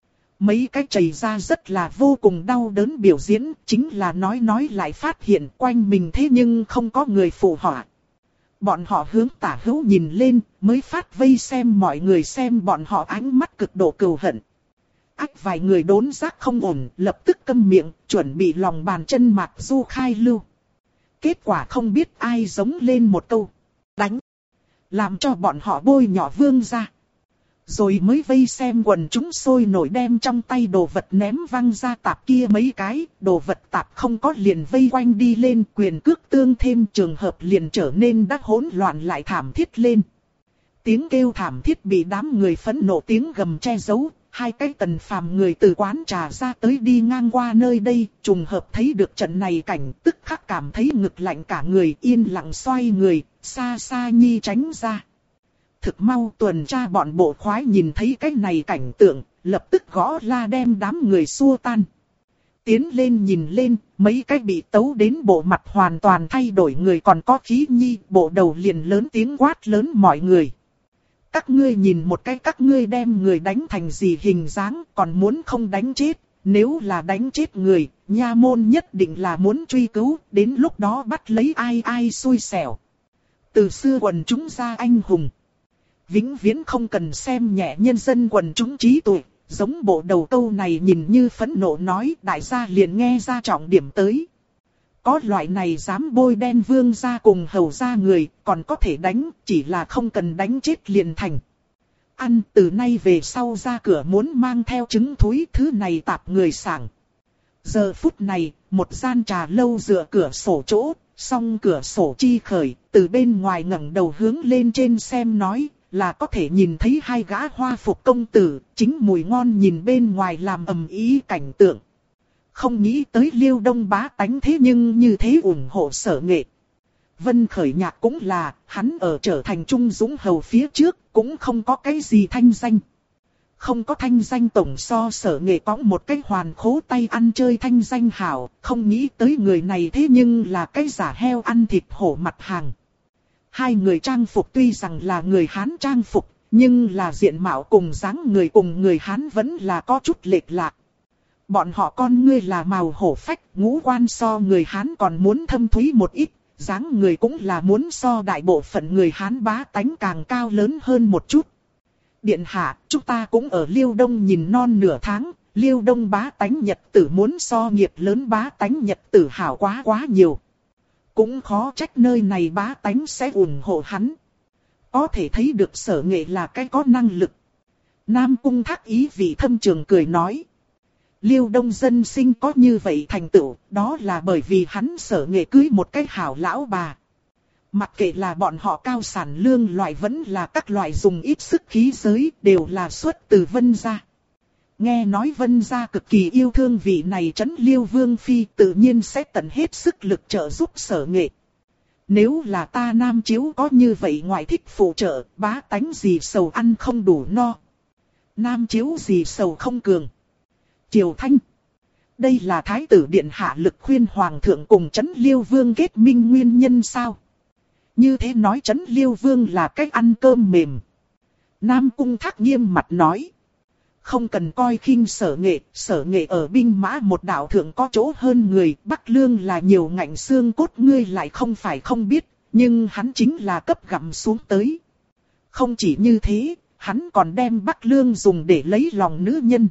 Mấy cái chảy ra rất là vô cùng đau đớn biểu diễn, chính là nói lại phát hiện quanh mình thế nhưng không có người phụ họa. Bọn họ hướng tả hữu nhìn lên, mới phát vây xem mọi người xem bọn họ ánh mắt cực độ cừu hận. Ách vài người đốn giác không ổn, lập tức câm miệng, chuẩn bị lòng bàn chân Mạc Du khai lưu. Kết quả không biết ai giống lên một câu. Đánh! Làm cho bọn họ bôi nhọ vương ra. Rồi mới vây xem quần chúng sôi nổi đem trong tay đồ vật ném văng ra tạp kia mấy cái. Đồ vật tạp không có liền vây quanh đi lên, quyền cước tương thêm, trường hợp liền trở nên đắc hỗn loạn lại thảm thiết lên. Tiếng kêu thảm thiết bị đám người phẫn nộ tiếng gầm che giấu. Hai cái Tần Phàm người từ quán trà ra tới đi ngang qua nơi đây, trùng hợp thấy được trận này cảnh, tức khắc cảm thấy ngực lạnh cả người, yên lặng xoay người, xa xa nhi tránh ra. Thực mau tuần tra bọn bộ khoái nhìn thấy cái này cảnh tượng, lập tức gõ la đem đám người xua tan. Tiến lên nhìn lên, mấy cái bị tấu đến bộ mặt hoàn toàn thay đổi người còn có khí nhi, bộ đầu liền lớn tiếng quát lớn mọi người. Các ngươi nhìn một cái các ngươi đem người đánh thành gì hình dáng, còn muốn không đánh chết, nếu là đánh chết người, nha môn nhất định là muốn truy cứu, đến lúc đó bắt lấy ai xui xẻo. Từ xưa quần chúng ra anh hùng, vĩnh viễn không cần xem nhẹ nhân dân quần chúng trí tuệ, giống bộ đầu câu này nhìn như phẫn nộ nói, đại gia liền nghe ra trọng điểm tới. Có loại này dám bôi đen vương gia cùng hầu gia người, còn có thể đánh, chỉ là không cần đánh chết liền thành. Ăn từ nay về sau ra cửa muốn mang theo trứng thúi, thứ này tạp người sảng. Giờ phút này, một gian trà lâu dựa cửa sổ chỗ, song cửa sổ chi khởi, từ bên ngoài ngẩng đầu hướng lên trên xem nói, là có thể nhìn thấy hai gã hoa phục công tử, chính mùi ngon nhìn bên ngoài làm ầm ĩ cảnh tượng. Không nghĩ tới Liêu Đông bá tánh thế nhưng như thế ủng hộ Sở Nghệ. Vân Khởi Nhạc cũng là, hắn ở trở thành Trung Dũng hầu phía trước, cũng không có cái gì thanh danh. Không có thanh danh tổng so Sở Nghệ có một cái hoàn khố tay ăn chơi thanh danh hảo, không nghĩ tới người này thế nhưng là cái giả heo ăn thịt hổ mặt hàng. Hai người trang phục tuy rằng là người Hán trang phục, nhưng là diện mạo cùng dáng người cùng người Hán vẫn là có chút lệch lạc. Bọn họ con ngươi là màu hổ phách, ngũ quan so người Hán còn muốn thâm thúy một ít, dáng người cũng là muốn so đại bộ phận người Hán bá tánh càng cao lớn hơn một chút. Điện hạ, chúng ta cũng ở Liêu Đông nhìn non nửa tháng, Liêu Đông bá tánh nhật tử muốn so nghiệp lớn bá tánh nhật tử hảo quá nhiều. Cũng khó trách nơi này bá tánh sẽ ủng hộ hắn. Có thể thấy được Sở Nghệ là cái có năng lực. Nam Cung Thác ý vị thâm trường cười nói. Liêu Đông dân sinh có như vậy thành tựu, đó là bởi vì hắn Sở Nghệ cưới một cái hảo lão bà. Mặc kệ là bọn họ cao sản lương loại vẫn là các loại dùng ít sức khí giới, đều là xuất từ Vân gia. Nghe nói Vân gia cực kỳ yêu thương vị này trấn Liêu Vương Phi, tự nhiên sẽ tận hết sức lực trợ giúp Sở Nghệ. Nếu là ta Nam Chiếu có như vậy ngoại thích phụ trợ, bá tánh gì sầu ăn không đủ no. Nam Chiếu gì sầu không cường. Triều Thanh. Đây là Thái tử Điện hạ lực khuyên Hoàng thượng cùng trấn Liêu Vương kết minh nguyên nhân sao? Như thế nói trấn Liêu Vương là cách ăn cơm mềm. Nam Cung Thác nghiêm mặt nói. Không cần coi khinh Sở Nghệ ở binh mã một đạo thượng có chỗ hơn người, Bắc Lương là nhiều ngạnh xương cốt ngươi lại không phải không biết, nhưng hắn chính là cấp gặm xuống tới. Không chỉ như thế, hắn còn đem Bắc Lương dùng để lấy lòng nữ nhân.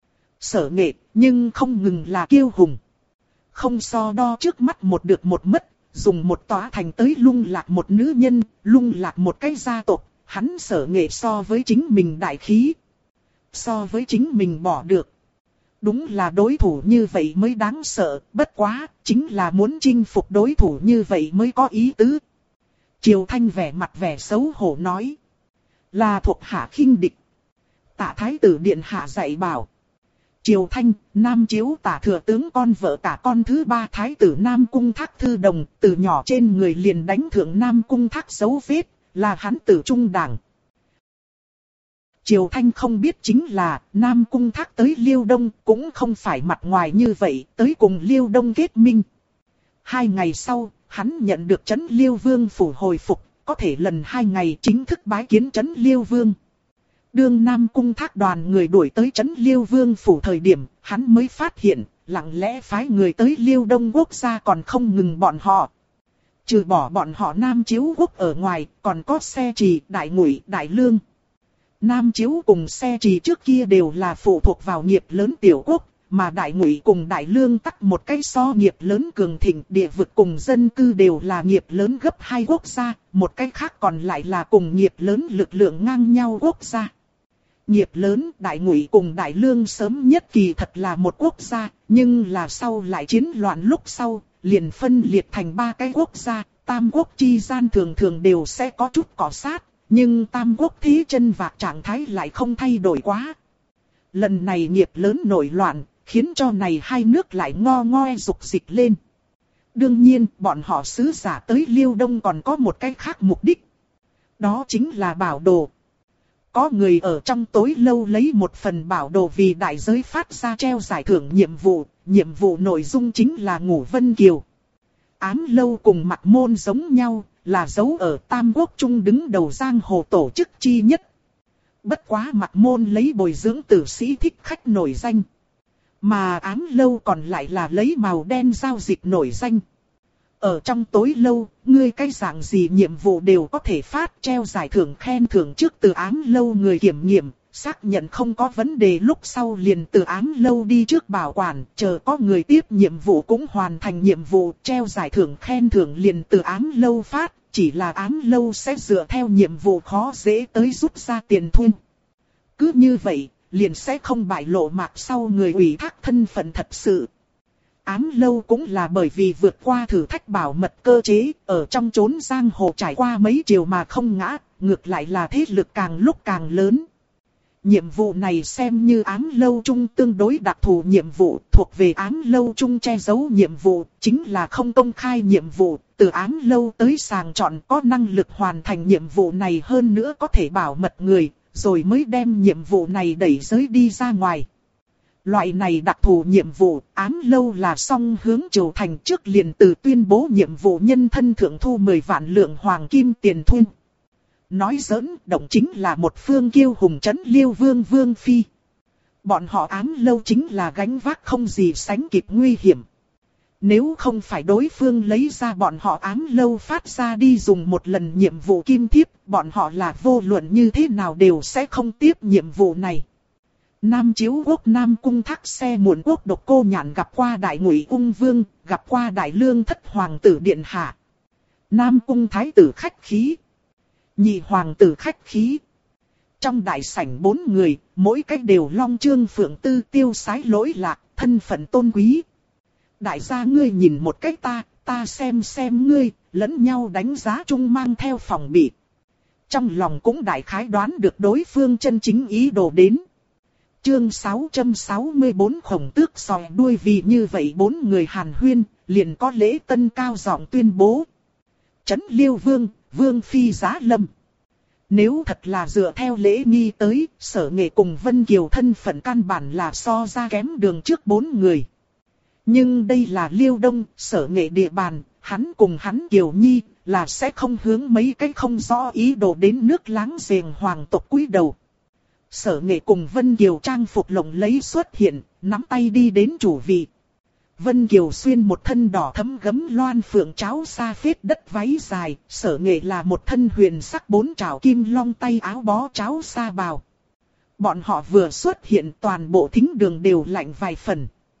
Sở Nghệ, nhưng không ngừng là kiêu hùng. Không so đo trước mắt một được một mất, dùng một tòa thành tới lung lạc một nữ nhân, lung lạc một cái gia tộc, hắn Sở Nghệ so với chính mình đại khí. So với chính mình bỏ được. Đúng là đối thủ như vậy mới đáng sợ, bất quá, chính là muốn chinh phục đối thủ như vậy mới có ý tứ. Triều Thanh vẻ mặt vẻ xấu hổ nói. Là thuộc hạ khinh địch. Tạ Thái tử điện hạ dạy bảo. Triều Thanh, Nam Chiếu Tả thừa tướng con vợ cả con thứ ba Thái tử Nam Cung Thác Thư Đồng, từ nhỏ trên người liền đánh thượng Nam Cung Thác dấu vết, là hắn tử trung đảng. Triều Thanh không biết chính là Nam Cung Thác tới Liêu Đông cũng không phải mặt ngoài như vậy, tới cùng Liêu Đông kết minh. 2 ngày sau, hắn nhận được Trấn Liêu Vương phủ hồi phục, có thể lần 2 ngày chính thức bái kiến Trấn Liêu Vương. Đương Nam Cung Thác đoàn người đuổi tới Trấn Liêu Vương phủ thời điểm, hắn mới phát hiện, lặng lẽ phái người tới Liêu Đông quốc gia còn không ngừng bọn họ. Trừ bỏ bọn họ Nam Chiếu quốc ở ngoài, còn có Xe Trì, Đại Ngụy, Đại Lương. Nam Chiếu cùng Xe Trì trước kia đều là phụ thuộc vào nghiệp lớn tiểu quốc, mà Đại Ngụy cùng Đại Lương tắc một cái so nghiệp lớn cường thịnh, địa vực cùng dân cư đều là nghiệp lớn gấp 2 quốc gia, một cái khác còn lại là cùng nghiệp lớn lực lượng ngang nhau quốc gia. Nghiệp lớn Đại Ngụy cùng Đại Lương sớm nhất kỳ thật là một quốc gia, nhưng là sau lại chiến loạn lúc sau, liền phân liệt thành 3 cái quốc gia, tam quốc chi gian thường thường đều sẽ có chút cọ sát, nhưng tam quốc thế chân vạc trạng thái lại không thay đổi quá. Lần này nghiệp lớn nổi loạn, khiến cho này hai nước lại ngo ngoe dục dịch lên. Đương nhiên, bọn họ sứ giả tới Liêu Đông còn có một cái khác mục đích. Đó chính là bảo đồ. Có người ở trong tối lâu lấy một phần bảo đồ vì đại giới phát ra treo giải thưởng nhiệm vụ nội dung chính là Ngũ Vân Kiều. Ám lâu cùng Mặc Môn giống nhau, là dấu ở Tam Quốc Trung đứng đầu giang hồ tổ chức chi nhất. Bất quá Mặc Môn lấy bồi dưỡng tử sĩ thích khách nổi danh. Mà ám lâu còn lại là lấy màu đen giao dịch nổi danh. Ở trong tối lâu, ngươi cái dạng gì nhiệm vụ đều có thể phát treo giải thưởng khen thưởng trước từ ám lâu người kiểm nghiệm, xác nhận không có vấn đề lúc sau liền từ ám lâu đi trước bảo quản, chờ có người tiếp nhiệm vụ cũng hoàn thành nhiệm vụ, treo giải thưởng khen thưởng liền từ ám lâu phát, chỉ là ám lâu sẽ dựa theo nhiệm vụ khó dễ tới rút ra tiền thuê. Cứ như vậy, liền sẽ không bại lộ mạc sau người ủy thác thân phận thật sự. Ám lâu cũng là bởi vì vượt qua thử thách bảo mật cơ chế, ở trong chốn giang hồ trải qua mấy chiều mà không ngã, ngược lại là thế lực càng lúc càng lớn. Nhiệm vụ này xem như ám lâu chung tương đối đặc thù nhiệm vụ, thuộc về ám lâu chung che giấu nhiệm vụ, chính là không công khai nhiệm vụ, từ ám lâu tới sàng chọn có năng lực hoàn thành nhiệm vụ này hơn nữa có thể bảo mật người, rồi mới đem nhiệm vụ này đẩy giới đi ra ngoài. Loại này đặc thù nhiệm vụ, ám lâu là song hướng triều thành trước liền từ tuyên bố nhiệm vụ nhân thân thượng thu 10 vạn lượng hoàng kim tiền thuê. Nói giỡn, động chính là một phương kiêu hùng trấn Liêu Vương Vương Phi. Bọn họ ám lâu chính là gánh vác không gì sánh kịp nguy hiểm. Nếu không phải đối phương lấy ra bọn họ ám lâu phát ra đi dùng một lần nhiệm vụ kim thiếp, bọn họ là vô luận như thế nào đều sẽ không tiếp nhiệm vụ này. Nam Chiếu quốc Nam Cung Thác Xe muộn quốc Độc Cô Nhạn gặp qua Đại Ngụy Ung Vương, gặp qua Đại Lương thất hoàng tử điện hạ. Nam Cung Thái tử khách khí. Nhị hoàng tử khách khí. Trong đại sảnh 4 người, mỗi cách đều long trương phượng tư tiêu sái lỗi lạc, thân phận tôn quý. Đại gia ngươi nhìn một cách ta xem ngươi, lẫn nhau đánh giá chung mang theo phòng bị. Trong lòng cũng đại khái đoán được đối phương chân chính ý đồ đến. Chương 664 Khổng Tước sòi đuôi vì như vậy 4 người hàn huyên, liền có lễ tân cao giọng tuyên bố. Trấn Liêu Vương, Vương Phi giá lâm. Nếu thật là dựa theo lễ nghi tới, Sở Nghệ cùng Vân Kiều thân phận căn bản là so ra kém đường trước 4 người. Nhưng đây là Liêu Đông, Sở Nghệ địa bàn, hắn cùng hắn Kiều Nhi là sẽ không hướng mấy cái không rõ ý đồ đến nước láng giềng hoàng tộc cúi đầu. Sở Nghệ cùng Vân Kiều trang phục lộng lẫy xuất hiện, nắm tay đi đến chủ vị. Vân Kiều xuyên một thân đỏ thấm gấm loan phượng cháo sa phết đất váy dài, Sở Nghệ là một thân huyền sắc 4 trảo kim long tay áo bó cháo sa bào. Bọn họ vừa xuất hiện toàn bộ thính đường đều lạnh vài phần.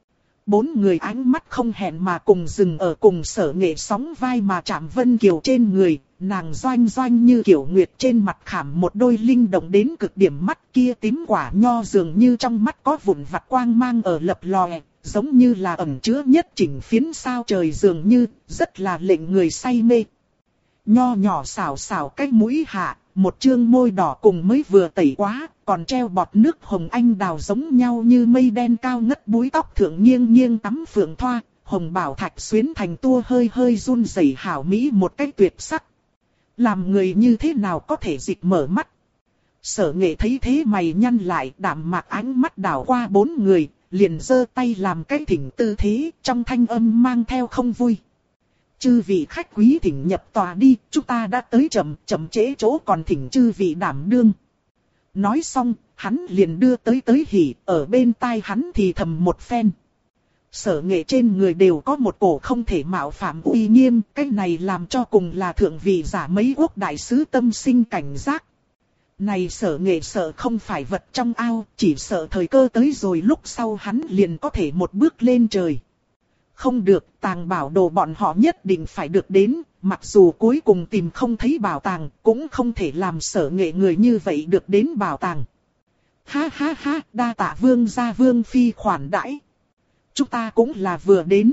Bốn người ánh mắt không hẹn mà cùng dừng ở cùng Sở Nghệ sóng vai mà chạm Vân Kiều trên người, nàng doanh doanh như kiểu nguyệt trên mặt khảm một đôi linh động đến cực điểm mắt kia tím quả nho dường như trong mắt có vụn vặt quang mang ở lập lòe, giống như là ẩn chứa nhất chỉnh phiến sao trời dường như, rất là lệnh người say mê. Nho nhỏ xào xào cái mũi hạ, một chương môi đỏ cùng mới vừa tẩy quá, còn treo bọt nước hồng anh đào giống nhau như mây đen cao ngất búi tóc thượng nghiêng nghiêng tắm phượng thoa, hồng bảo thạch xuyến thành tua hơi hơi run rẩy hảo mỹ một cách tuyệt sắc. Làm người như thế nào có thể dịch mở mắt. Sở Nghệ thấy thế mày nhăn lại, đạm mạc ánh mắt đảo qua bốn người, liền giơ tay làm cái thỉnh tư thế, trong thanh âm mang theo không vui. Chư vị khách quý thỉnh nhập tòa đi, chúng ta đã tới chậm trễ chỗ còn thỉnh chư vị đảm đương. Nói xong, hắn liền đưa tới hỉ, ở bên tai hắn thì thầm một phen. Sở Nghệ trên người đều có một cổ không thể mạo phạm uy nghiêm, cái này làm cho cùng là thượng vị giả mấy quốc đại sứ tâm sinh cảnh giác. Này Sở Nghệ sợ không phải vật trong ao, chỉ sợ thời cơ tới rồi lúc sau hắn liền có thể một bước lên trời. Không được, tàng bảo đồ bọn họ nhất định phải được đến, mặc dù cuối cùng tìm không thấy bảo tàng, cũng không thể làm Sở Nghệ người như vậy được đến bảo tàng. Ha ha ha, đa tạ vương gia vương phi khoản đãi. Chúng ta cũng là vừa đến.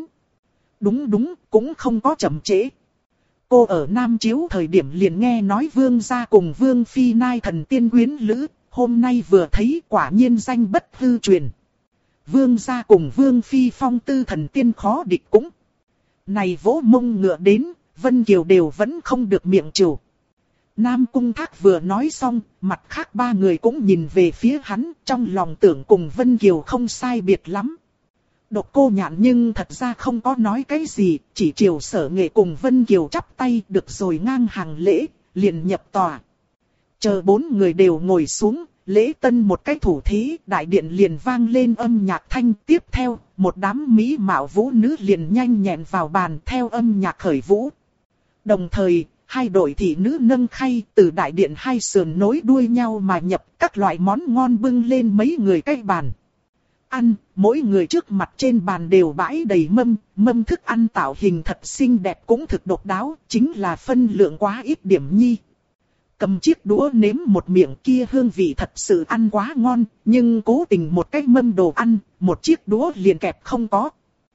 Đúng, cũng không có chậm trễ. Cô ở Nam Chiếu thời điểm liền nghe nói vương gia cùng vương phi nai thần tiên quyến lữ, hôm nay vừa thấy quả nhiên danh bất hư truyền. Vương gia cùng vương phi phong tư thần tiên khó địch cũng. Này vỗ mông ngựa đến, Vân Kiều đều vẫn không được miệng trừ. Nam Cung Thác vừa nói xong, mặt khác ba người cũng nhìn về phía hắn, trong lòng tưởng cùng Vân Kiều không sai biệt lắm. Độc Cô Nhạn nhưng thật ra không có nói cái gì, chỉ chiều Sở Nghệ cùng Vân Kiều chắp tay được rồi ngang hàng lễ, liền nhập tòa. Chờ bốn người đều ngồi xuống, lễ tân một cái thủ thế, đại điện liền vang lên âm nhạc thanh. Tiếp theo, một đám mỹ mạo vũ nữ liền nhanh nhẹn vào bàn theo âm nhạc khởi vũ. Đồng thời, hai đội thị nữ nâng khay từ đại điện hai sườn nối đuôi nhau mà nhập các loại món ngon bưng lên mấy người cái bàn. Ăn, mỗi người trước mặt trên bàn đều bãi đầy mâm thức ăn tạo hình thật xinh đẹp cũng thực độc đáo, chính là phân lượng quá ít điểm nhi. Cầm chiếc đũa nếm một miệng kia hương vị thật sự ăn quá ngon, nhưng cố tình một cái mâm đồ ăn, một chiếc đũa liền kẹp không có.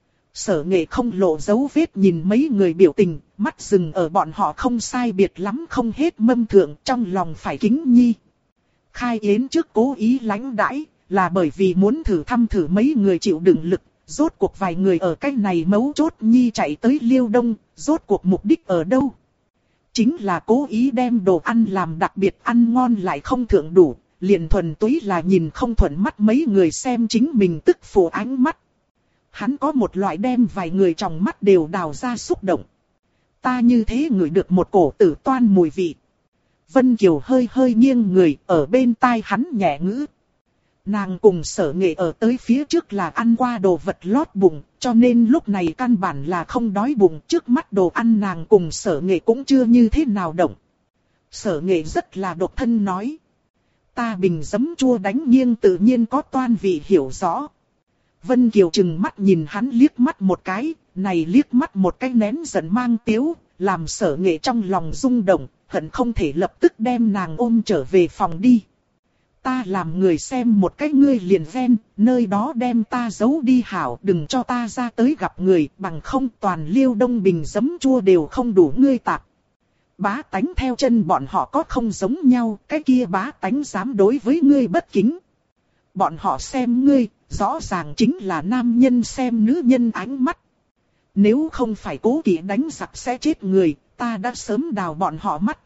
Sở Nghệ không lộ dấu vết nhìn mấy người biểu tình, mắt dừng ở bọn họ không sai biệt lắm không hết mâm thượng, trong lòng phải kính nhi. Khai yến trước cố ý lãnh đãi, là bởi vì muốn thử thăm thử mấy người chịu đựng lực, rốt cuộc vài người ở cái này mấu chốt nhi chạy tới Liêu Đông, rốt cuộc mục đích ở đâu? Chính là cố ý đem đồ ăn làm đặc biệt ăn ngon lại không thượng đủ, liền thuần túy là nhìn không thuận mắt mấy người xem chính mình tức phụ ánh mắt. Hắn có một loại đem vài người trong mắt đều đào ra xúc động. Ta như thế ngửi được một cổ tử toan mùi vị. Vân Kiều hơi hơi nghiêng người ở bên tai hắn nhẹ ngữ. Nàng cùng Sở Nghệ ở tới phía trước là ăn qua đồ vật lót bụng, cho nên lúc này căn bản là không đói bụng. Trước mắt đồ ăn nàng cùng Sở Nghệ cũng chưa như thế nào động. Sở Nghệ rất là độc thân nói. Ta bình giấm chua đánh nghiêng tự nhiên có toan vị hiểu rõ. Vân Kiều trừng mắt nhìn hắn liếc mắt một cái, này liếc mắt một cái nén giận mang tiếu, làm Sở Nghệ trong lòng rung động, hận không thể lập tức đem nàng ôm trở về phòng đi. Ta làm người xem một cái ngươi liền ven, nơi đó đem ta giấu đi hảo, đừng cho ta ra tới gặp người, bằng không toàn Liêu Đông bình giấm chua đều không đủ ngươi tạp. Bá tánh theo chân bọn họ có không giống nhau, cái kia bá tánh dám đối với ngươi bất kính. Bọn họ xem ngươi, rõ ràng chính là nam nhân xem nữ nhân ánh mắt. Nếu không phải cố kỵ đánh giặc sẽ chết người, ta đã sớm đào bọn họ mắt.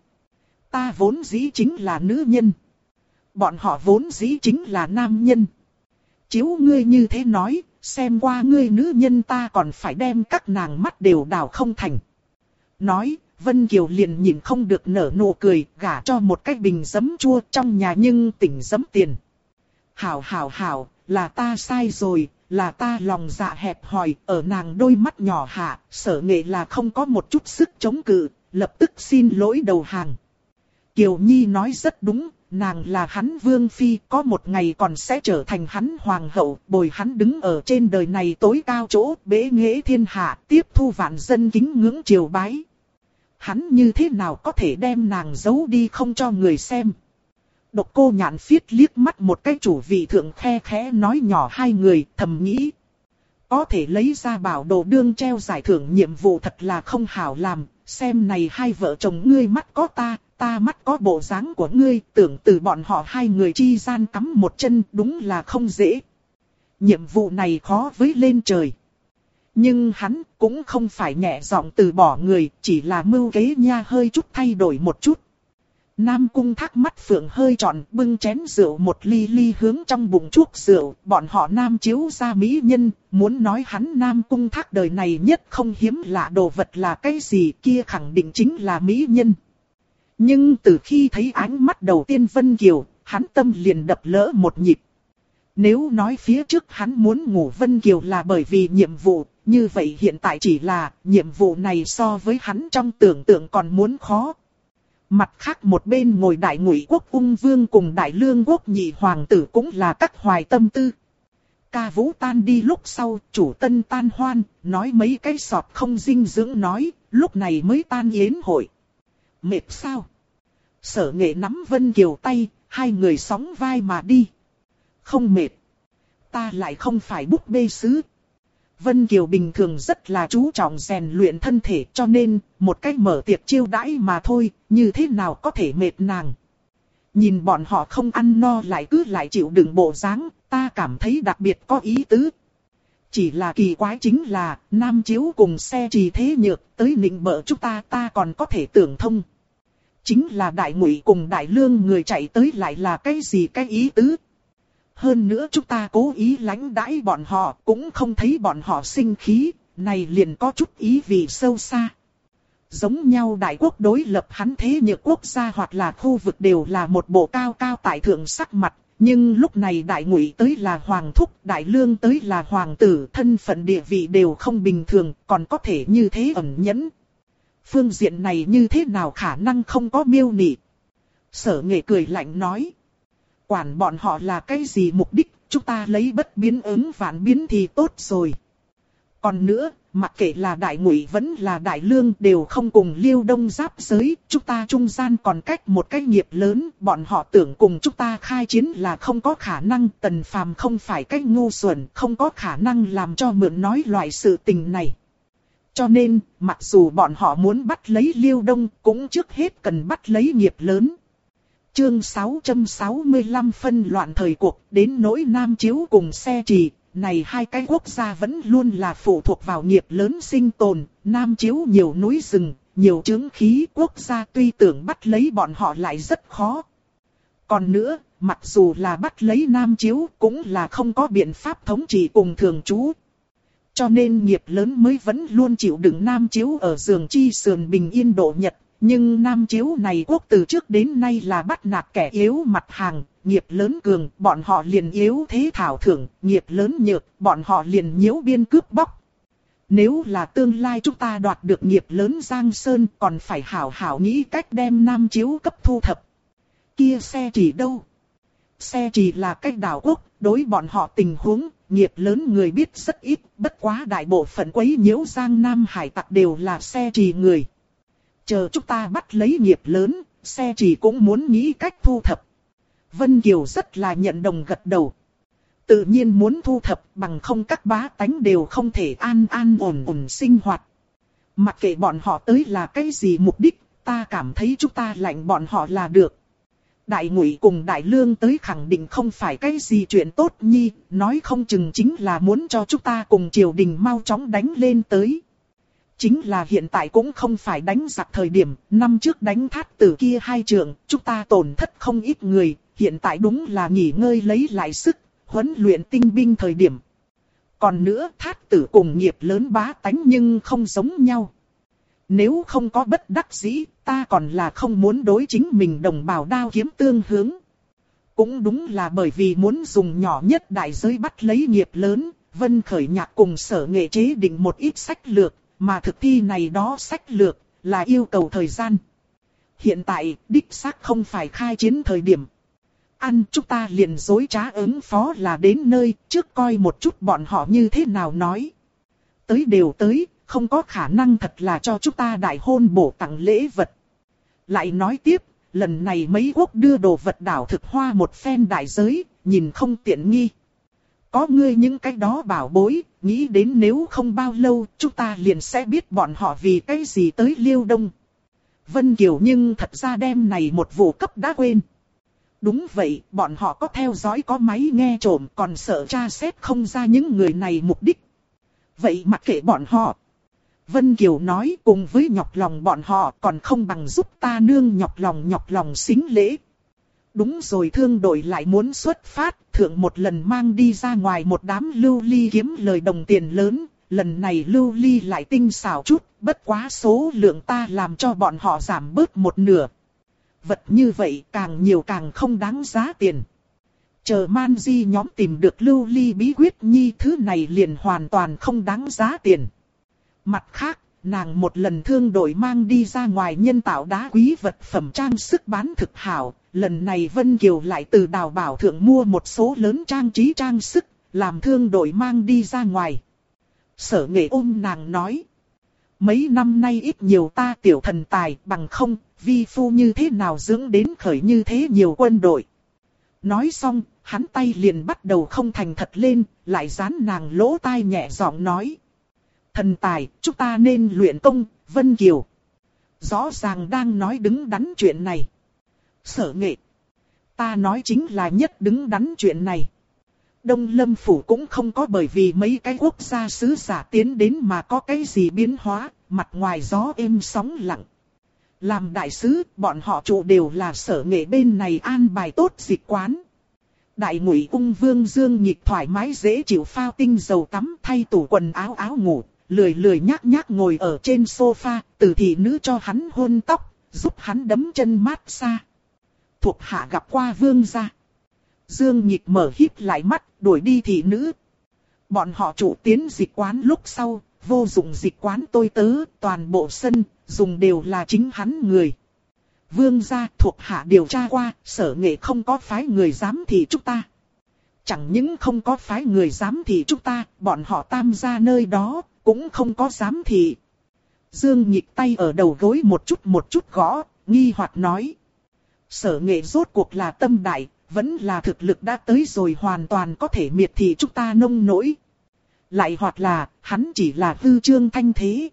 Ta vốn dĩ chính là nữ nhân. Bọn họ vốn dĩ chính là nam nhân. Chiếu ngươi như thế nói, xem qua ngươi nữ nhân ta còn phải đem các nàng mắt đều đào không thành. Nói, Vân Kiều liền nhìn không được nở nụ cười, gả cho một cái bình giấm chua trong nhà nhưng tỉnh giấm tiền. Hảo, là ta sai rồi, là ta lòng dạ hẹp hòi, ở nàng đôi mắt nhỏ hạ, Sở Nghệ là không có một chút sức chống cự, lập tức xin lỗi đầu hàng. Kiều Nhi nói rất đúng, nàng là hắn vương phi, có một ngày còn sẽ trở thành hắn hoàng hậu, bồi hắn đứng ở trên đời này tối cao chỗ, bế nghệ thiên hạ, tiếp thu vạn dân kính ngưỡng triều bái. Hắn như thế nào có thể đem nàng giấu đi không cho người xem. Độc Cô Nhạn phiết liếc mắt một cái chủ vị thượng khe khẽ nói nhỏ hai người, thầm nghĩ. Có thể lấy ra bảo đồ đương treo giải thưởng nhiệm vụ thật là không hảo làm, xem này hai vợ chồng ngươi mắt có ta mắt có bộ dáng của ngươi, tưởng từ bọn họ hai người chi gian cắm một chân đúng là không dễ. Nhiệm vụ này khó với lên trời. Nhưng hắn cũng không phải nhẹ giọng từ bỏ người, chỉ là mưu kế nha hơi chút thay đổi một chút. Nam Cung Thác mắt phượng hơi tròn, bưng chén rượu một ly ly hướng trong bụng chuốc rượu, bọn họ Nam chiếu ra mỹ nhân, muốn nói hắn Nam Cung Thác đời này nhất không hiếm lạ đồ vật là cái gì kia khẳng định chính là mỹ nhân. Nhưng từ khi thấy ánh mắt đầu tiên Vân Kiều, hắn tâm liền đập lỡ một nhịp. Nếu nói phía trước hắn muốn ngủ Vân Kiều là bởi vì nhiệm vụ, như vậy hiện tại chỉ là nhiệm vụ này so với hắn trong tưởng tượng còn muốn khó. Mặt khác một bên ngồi Đại Ngụy Quốc Ung Vương cùng Đại Lương Quốc nhị hoàng tử cũng là các hoài tâm tư. Ca vũ tan đi lúc sau, chủ tân tan hoan, nói mấy cái sọt không dinh dưỡng nói, lúc này mới tan yến hội. Mệt sao? Sở Nghệ nắm Vân Kiều tay, hai người sóng vai mà đi. Không mệt. Ta lại không phải búp bê sứ. Vân Kiều bình thường rất là chú trọng rèn luyện thân thể cho nên một cách mở tiệc chiêu đãi mà thôi, như thế nào có thể mệt nàng. Nhìn bọn họ không ăn no lại cứ lại chịu đựng bộ dáng, ta cảm thấy đặc biệt có ý tứ. Chỉ là kỳ quái chính là, Nam Chiếu cùng xe trì thế nhược tới nịnh bợ chúng ta còn có thể tưởng thông. Chính là Đại Ngụy cùng Đại Lương người chạy tới lại là cái gì cái ý tứ. Hơn nữa chúng ta cố ý lãnh đãi bọn họ, cũng không thấy bọn họ sinh khí, này liền có chút ý vị sâu xa. Giống nhau đại quốc đối lập hắn thế nhược quốc gia hoặc là khu vực đều là một bộ cao cao tại thượng sắc mặt, nhưng lúc này Đại Ngụy tới là hoàng thúc, Đại Lương tới là hoàng tử, thân phận địa vị đều không bình thường, còn có thể như thế ẩn nhẫn. Phương diện này như thế nào khả năng không có miêu nị. Sở Nghệ cười lạnh nói. Quản bọn họ là cái gì mục đích, chúng ta lấy bất biến ứng vạn biến thì tốt rồi. Còn nữa, mặc kệ là Đại Ngụy vẫn là Đại Lương đều không cùng Liêu Đông giáp giới, chúng ta trung gian còn cách một cái nghiệp lớn, bọn họ tưởng cùng chúng ta khai chiến là không có khả năng, Tần Phàm không phải cách ngu xuẩn, không có khả năng làm cho mượn nói loại sự tình này. Cho nên, mặc dù bọn họ muốn bắt lấy Liêu Đông, cũng trước hết cần bắt lấy nghiệp lớn. Chương 665 phân loạn thời cuộc, đến nỗi Nam Chiếu cùng xe trì, này hai cái quốc gia vẫn luôn là phụ thuộc vào nghiệp lớn sinh tồn, Nam Chiếu nhiều núi rừng, nhiều chướng khí, quốc gia tuy tưởng bắt lấy bọn họ lại rất khó. Còn nữa, mặc dù là bắt lấy Nam Chiếu cũng là không có biện pháp thống trị cùng thường trú. Cho nên nghiệp lớn mới vẫn luôn chịu đựng Nam Chiếu ở giường chi sườn bình yên độ nhật. Nhưng Nam Chiếu này quốc từ trước đến nay là bắt nạt kẻ yếu mặt hàng, nghiệp lớn cường, bọn họ liền yếu thế thảo thưởng, nghiệp lớn nhược, bọn họ liền nhiễu biên cướp bóc. Nếu là tương lai chúng ta đoạt được nghiệp lớn Giang Sơn còn phải hảo hảo nghĩ cách đem Nam Chiếu cấp thu thập. Kia xe trì đâu? Xe trì là cách đảo quốc, đối bọn họ tình huống, nghiệp lớn người biết rất ít, bất quá đại bộ phận quấy nhiễu Giang Nam hải tặc đều là xe trì người. Chờ chúng ta bắt lấy nghiệp lớn, xe trì cũng muốn nghĩ cách thu thập. Vân Kiều rất là nhận đồng gật đầu. Tự nhiên muốn thu thập bằng không các bá tánh đều không thể an an ổn ổn sinh hoạt. Mặc kệ bọn họ tới là cái gì mục đích, ta cảm thấy chúng ta lạnh bọn họ là được. Đại Ngụy cùng Đại Lương tới khẳng định không phải cái gì chuyện tốt nhi, nói không chừng chính là muốn cho chúng ta cùng triều đình mau chóng đánh lên tới. Chính là hiện tại cũng không phải đánh giặc thời điểm, năm trước đánh Thát Tử kia hai trường, chúng ta tổn thất không ít người, hiện tại đúng là nghỉ ngơi lấy lại sức, huấn luyện tinh binh thời điểm. Còn nữa Thát Tử cùng nghiệp lớn bá tánh nhưng không giống nhau. Nếu không có bất đắc dĩ, ta còn là không muốn đối chính mình đồng bào đao kiếm tương hướng. Cũng đúng là bởi vì muốn dùng nhỏ nhất đại giới bắt lấy nghiệp lớn, Vân Khởi Nhạc cùng Sở Nghệ chế định một ít sách lược. Mà thực thi này đó sách lược, là yêu cầu thời gian. Hiện tại, đích xác không phải khai chiến thời điểm. ăn chúng ta liền dối trá ứng phó là đến nơi, trước coi một chút bọn họ như thế nào nói. Tới đều tới, không có khả năng thật là cho chúng ta đại hôn bổ tặng lễ vật. Lại nói tiếp, lần này mấy quốc đưa đồ vật đảo thực hoa một phen đại giới, nhìn không tiện nghi. Có ngươi những cái đó bảo bối, nghĩ đến nếu không bao lâu chúng ta liền sẽ biết bọn họ vì cái gì tới Liêu Đông. Vân Kiều nhưng thật ra đem này một vụ cấp đã quên. Đúng vậy, bọn họ có theo dõi có máy nghe trộm còn sợ tra xét không ra những người này mục đích. Vậy mặc kệ bọn họ. Vân Kiều nói cùng với nhọc lòng bọn họ còn không bằng giúp ta nương nhọc lòng xính lễ. Đúng rồi thương đội lại muốn xuất phát, thượng một lần mang đi ra ngoài một đám lưu ly kiếm lời đồng tiền lớn. Lần này lưu ly lại tinh xảo chút, bất quá số lượng ta làm cho bọn họ giảm bớt một nửa. Vật như vậy càng nhiều càng không đáng giá tiền. Chờ man di nhóm tìm được lưu ly bí quyết nhi thứ này liền hoàn toàn không đáng giá tiền. Mặt khác, nàng một lần thương đội mang đi ra ngoài nhân tạo đá quý vật phẩm trang sức bán thực hảo. Lần này Vân Kiều lại từ Đào Bảo thượng mua một số lớn trang trí trang sức, làm thương đội mang đi ra ngoài. Sở Nghệ ôm nàng nói. Mấy năm nay ít nhiều ta tiểu thần tài bằng không, vi phu như thế nào dưỡng đến khởi như thế nhiều quân đội. Nói xong, hắn tay liền bắt đầu không thành thật lên, lại dán nàng lỗ tai nhẹ giọng nói. Thần tài, chúng ta nên luyện công, Vân Kiều. Rõ ràng đang nói đứng đắn chuyện này. Sở Nghệ. Ta nói chính là nhất đứng đắn chuyện này. Đông Lâm Phủ cũng không có bởi vì mấy cái quốc gia sứ giả tiến đến mà có cái gì biến hóa, mặt ngoài gió êm sóng lặng. Làm đại sứ, bọn họ trụ đều là Sở Nghệ bên này an bài tốt dịch quán. Đại Ngụy ung vương Dương Nhịp thoải mái dễ chịu phao tinh dầu tắm thay tủ quần áo áo ngủ, lười nhác nhác ngồi ở trên sofa, từ thị nữ cho hắn hôn tóc, giúp hắn đấm chân mát xa. Thuộc hạ gặp qua vương gia. Dương Nhịp mở híp lại mắt, đuổi đi thị nữ. Bọn họ chủ tiến dịch quán lúc sau, vô dụng dịch quán tôi tớ, toàn bộ sân, dùng đều là chính hắn người. Vương gia thuộc hạ điều tra qua, Sở Nghệ không có phái người giám thị chúng ta. Chẳng những không có phái người giám thị chúng ta, bọn họ tam gia nơi đó, cũng không có giám thị. Dương Nhịp tay ở đầu gối một chút gõ, nghi hoặc nói. Sở Nghệ rốt cuộc là tâm đại, vẫn là thực lực đã tới rồi hoàn toàn có thể miệt thị chúng ta nông nỗi. Lại hoặc là, hắn chỉ là hư trương thanh thế.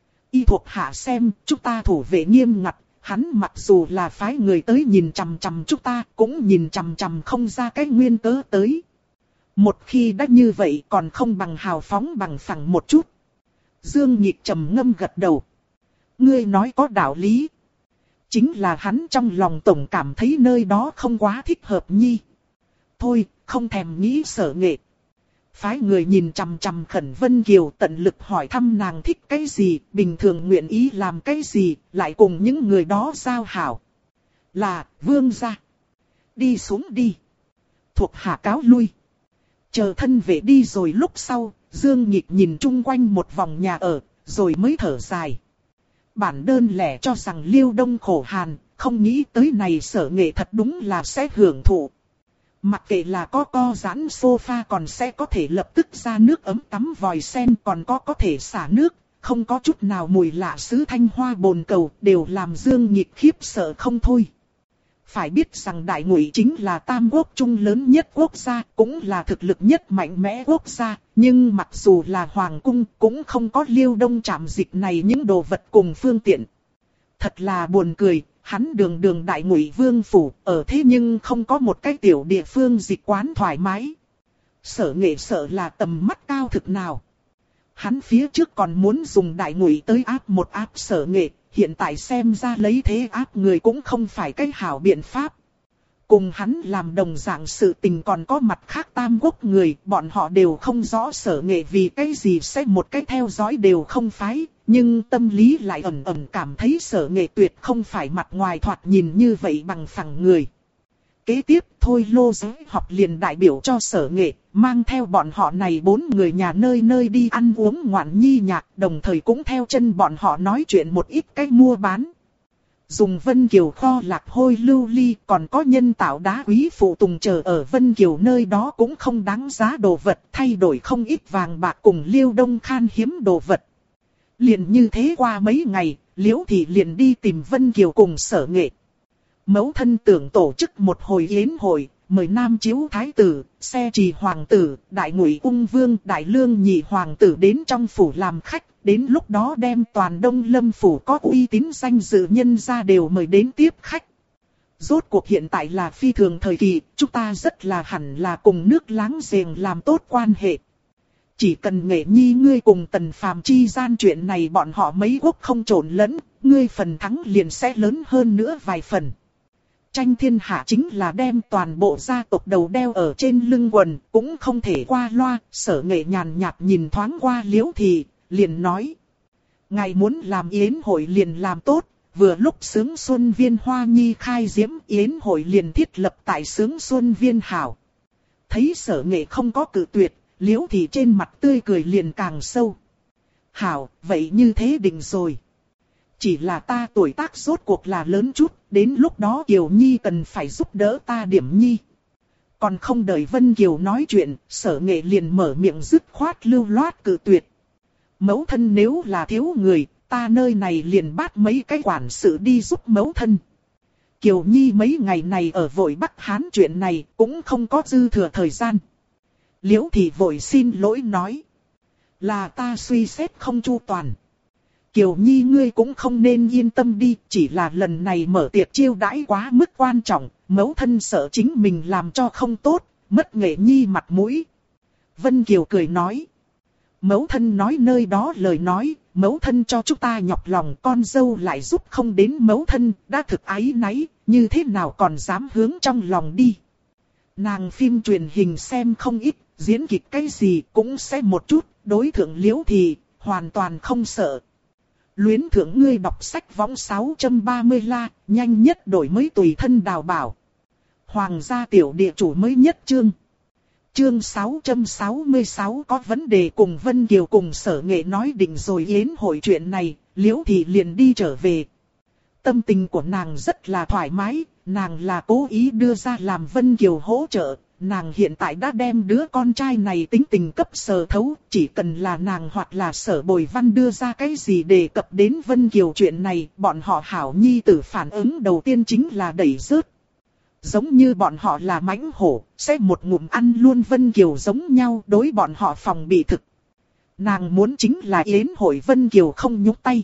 Y thuộc hạ xem, chúng ta thủ vệ nghiêm ngặt, hắn mặc dù là phái người tới nhìn chằm chằm chúng ta, cũng nhìn chằm chằm không ra cái nguyên cớ tới. Một khi đã như vậy còn không bằng hào phóng bằng phẳng một chút. Dương Nhịp trầm ngâm gật đầu. Ngươi nói có đạo lý. Chính là hắn trong lòng tổng cảm thấy nơi đó không quá thích hợp nhi. Thôi, không thèm nghĩ Sở Nghệ. Phái người nhìn chằm chằm khẩn Vân Kiều tận lực hỏi thăm nàng thích cái gì, bình thường nguyện ý làm cái gì, lại cùng những người đó giao hảo. Là, vương gia. Đi xuống đi. Thuộc hạ cáo lui. Chờ thân vệ đi rồi lúc sau, Dương Nhịp nhìn chung quanh một vòng nhà ở, rồi mới thở dài. Bản đơn lẻ cho rằng Liêu Đông khổ hàn, không nghĩ tới này Sở Nghệ thật đúng là sẽ hưởng thụ. Mặc kệ là co giãn sofa còn sẽ có thể lập tức ra nước ấm tắm vòi sen còn có thể xả nước, không có chút nào mùi lạ sứ thanh hoa bồn cầu đều làm Dương Nhịp khiếp sợ không thôi. Phải biết rằng Đại Ngụy chính là tam quốc trung lớn nhất quốc gia, cũng là thực lực nhất mạnh mẽ quốc gia, nhưng mặc dù là hoàng cung cũng không có Liêu Đông trạm dịch này những đồ vật cùng phương tiện. Thật là buồn cười, hắn đường Đại Ngụy vương phủ, ở thế nhưng không có một cái tiểu địa phương dịch quán thoải mái. Sở Nghệ sợ là tầm mắt cao thực nào. Hắn phía trước còn muốn dùng Đại Ngụy tới áp một áp Sở Nghệ. Hiện tại xem ra lấy thế áp người cũng không phải cái hảo biện pháp. Cùng hắn làm đồng dạng sự tình còn có mặt khác tam quốc người, bọn họ đều không rõ Sở Nghệ vì cái gì sẽ một cái theo dõi đều không phái, nhưng tâm lý lại ẩn ẩn cảm thấy Sở Nghệ tuyệt không phải mặt ngoài thoạt nhìn như vậy bằng phẳng người. Kế tiếp Thôi Lô Giới học liền đại biểu cho Sở Nghệ, mang theo bọn họ này 4 người nhà nơi nơi đi ăn uống ngoạn nhi nhạc, đồng thời cũng theo chân bọn họ nói chuyện một ít cách mua bán. Dùng Vân Kiều kho lạc hôi lưu ly, còn có nhân tạo đá quý phụ tùng chờ ở Vân Kiều nơi đó cũng không đáng giá đồ vật, thay đổi không ít vàng bạc cùng Liêu Đông khan hiếm đồ vật. Liền như thế qua mấy ngày, Liễu Thị liền đi tìm Vân Kiều cùng Sở Nghệ. Mẫu thân tưởng tổ chức một hồi yến hội, mời Nam Chiếu Thái tử, Xe Trì Hoàng tử, Đại Ngụy Ung Vương, Đại Lương Nhị Hoàng tử đến trong phủ làm khách. Đến lúc đó đem toàn Đông Lâm phủ có uy tín danh dự nhân ra đều mời đến tiếp khách. Rốt cuộc hiện tại là phi thường thời kỳ, chúng ta rất là hẳn là cùng nước láng giềng làm tốt quan hệ. Chỉ cần Nghệ Nhi ngươi cùng Tần Phàm chi gian chuyện này bọn họ mấy quốc không trộn lẫn, ngươi phần thắng liền sẽ lớn hơn nữa vài phần. Tranh thiên hạ chính là đem toàn bộ gia tộc đầu đeo ở trên lưng quần, cũng không thể qua loa. Sở Nghệ nhàn nhạt nhìn thoáng qua Liễu Thị, liền nói. Ngài muốn làm yến hội liền làm tốt, vừa lúc Sướng Xuân Viên Hoa Nhi khai diễm yến hội liền thiết lập tại Sướng Xuân Viên hảo. Thấy Sở Nghệ không có cự tuyệt, Liễu Thị trên mặt tươi cười liền càng sâu. Hảo, vậy như thế định rồi. Chỉ là ta tuổi tác rốt cuộc là lớn chút, đến lúc đó Kiều Nhi cần phải giúp đỡ ta điểm nhi. Còn không đợi Vân Kiều nói chuyện, Sở Nghệ liền mở miệng dứt khoát lưu loát cự tuyệt. Mẫu thân nếu là thiếu người, ta nơi này liền bắt mấy cái quản sự đi giúp mẫu thân. Kiều Nhi mấy ngày này ở vội Bắc Hán chuyện này cũng không có dư thừa thời gian. Liễu Thị vội xin lỗi nói. Là ta suy xét không chu toàn. Kiều Nhi ngươi cũng không nên yên tâm đi, chỉ là lần này mở tiệc chiêu đãi quá mức quan trọng, mẫu thân sợ chính mình làm cho không tốt, mất Nghệ Nhi mặt mũi. Vân Kiều cười nói. Mẫu thân nói nơi đó lời nói, mẫu thân cho chúng ta nhọc lòng, con dâu lại giúp không đến mẫu thân, đã thực áy náy, như thế nào còn dám hướng trong lòng đi. Nàng phim truyền hình xem không ít, diễn kịch cái gì cũng sẽ một chút, đối thượng Liễu Thị, hoàn toàn không sợ. Luyến thượng ngươi đọc sách võng 630 la, nhanh nhất đổi mới tùy thân đào bảo. Hoàng gia tiểu địa chủ mới nhất chương. Chương 666 có vấn đề cùng Vân Kiều cùng Sở Nghệ nói định rồi yến hội chuyện này, Liễu Thị liền đi trở về. Tâm tình của nàng rất là thoải mái, nàng là cố ý đưa ra làm Vân Kiều hỗ trợ. Nàng hiện tại đã đem đứa con trai này tính tình cấp Sở thấu, chỉ cần là nàng hoặc là Sở Bồi Văn đưa ra cái gì đề cập đến Vân Kiều chuyện này, bọn họ hảo nhi tử phản ứng đầu tiên chính là đẩy rớt. Giống như bọn họ là mãnh hổ, sẽ một ngụm ăn luôn Vân Kiều giống nhau, đối bọn họ phòng bị thực. Nàng muốn chính là yến hội Vân Kiều không nhúc tay,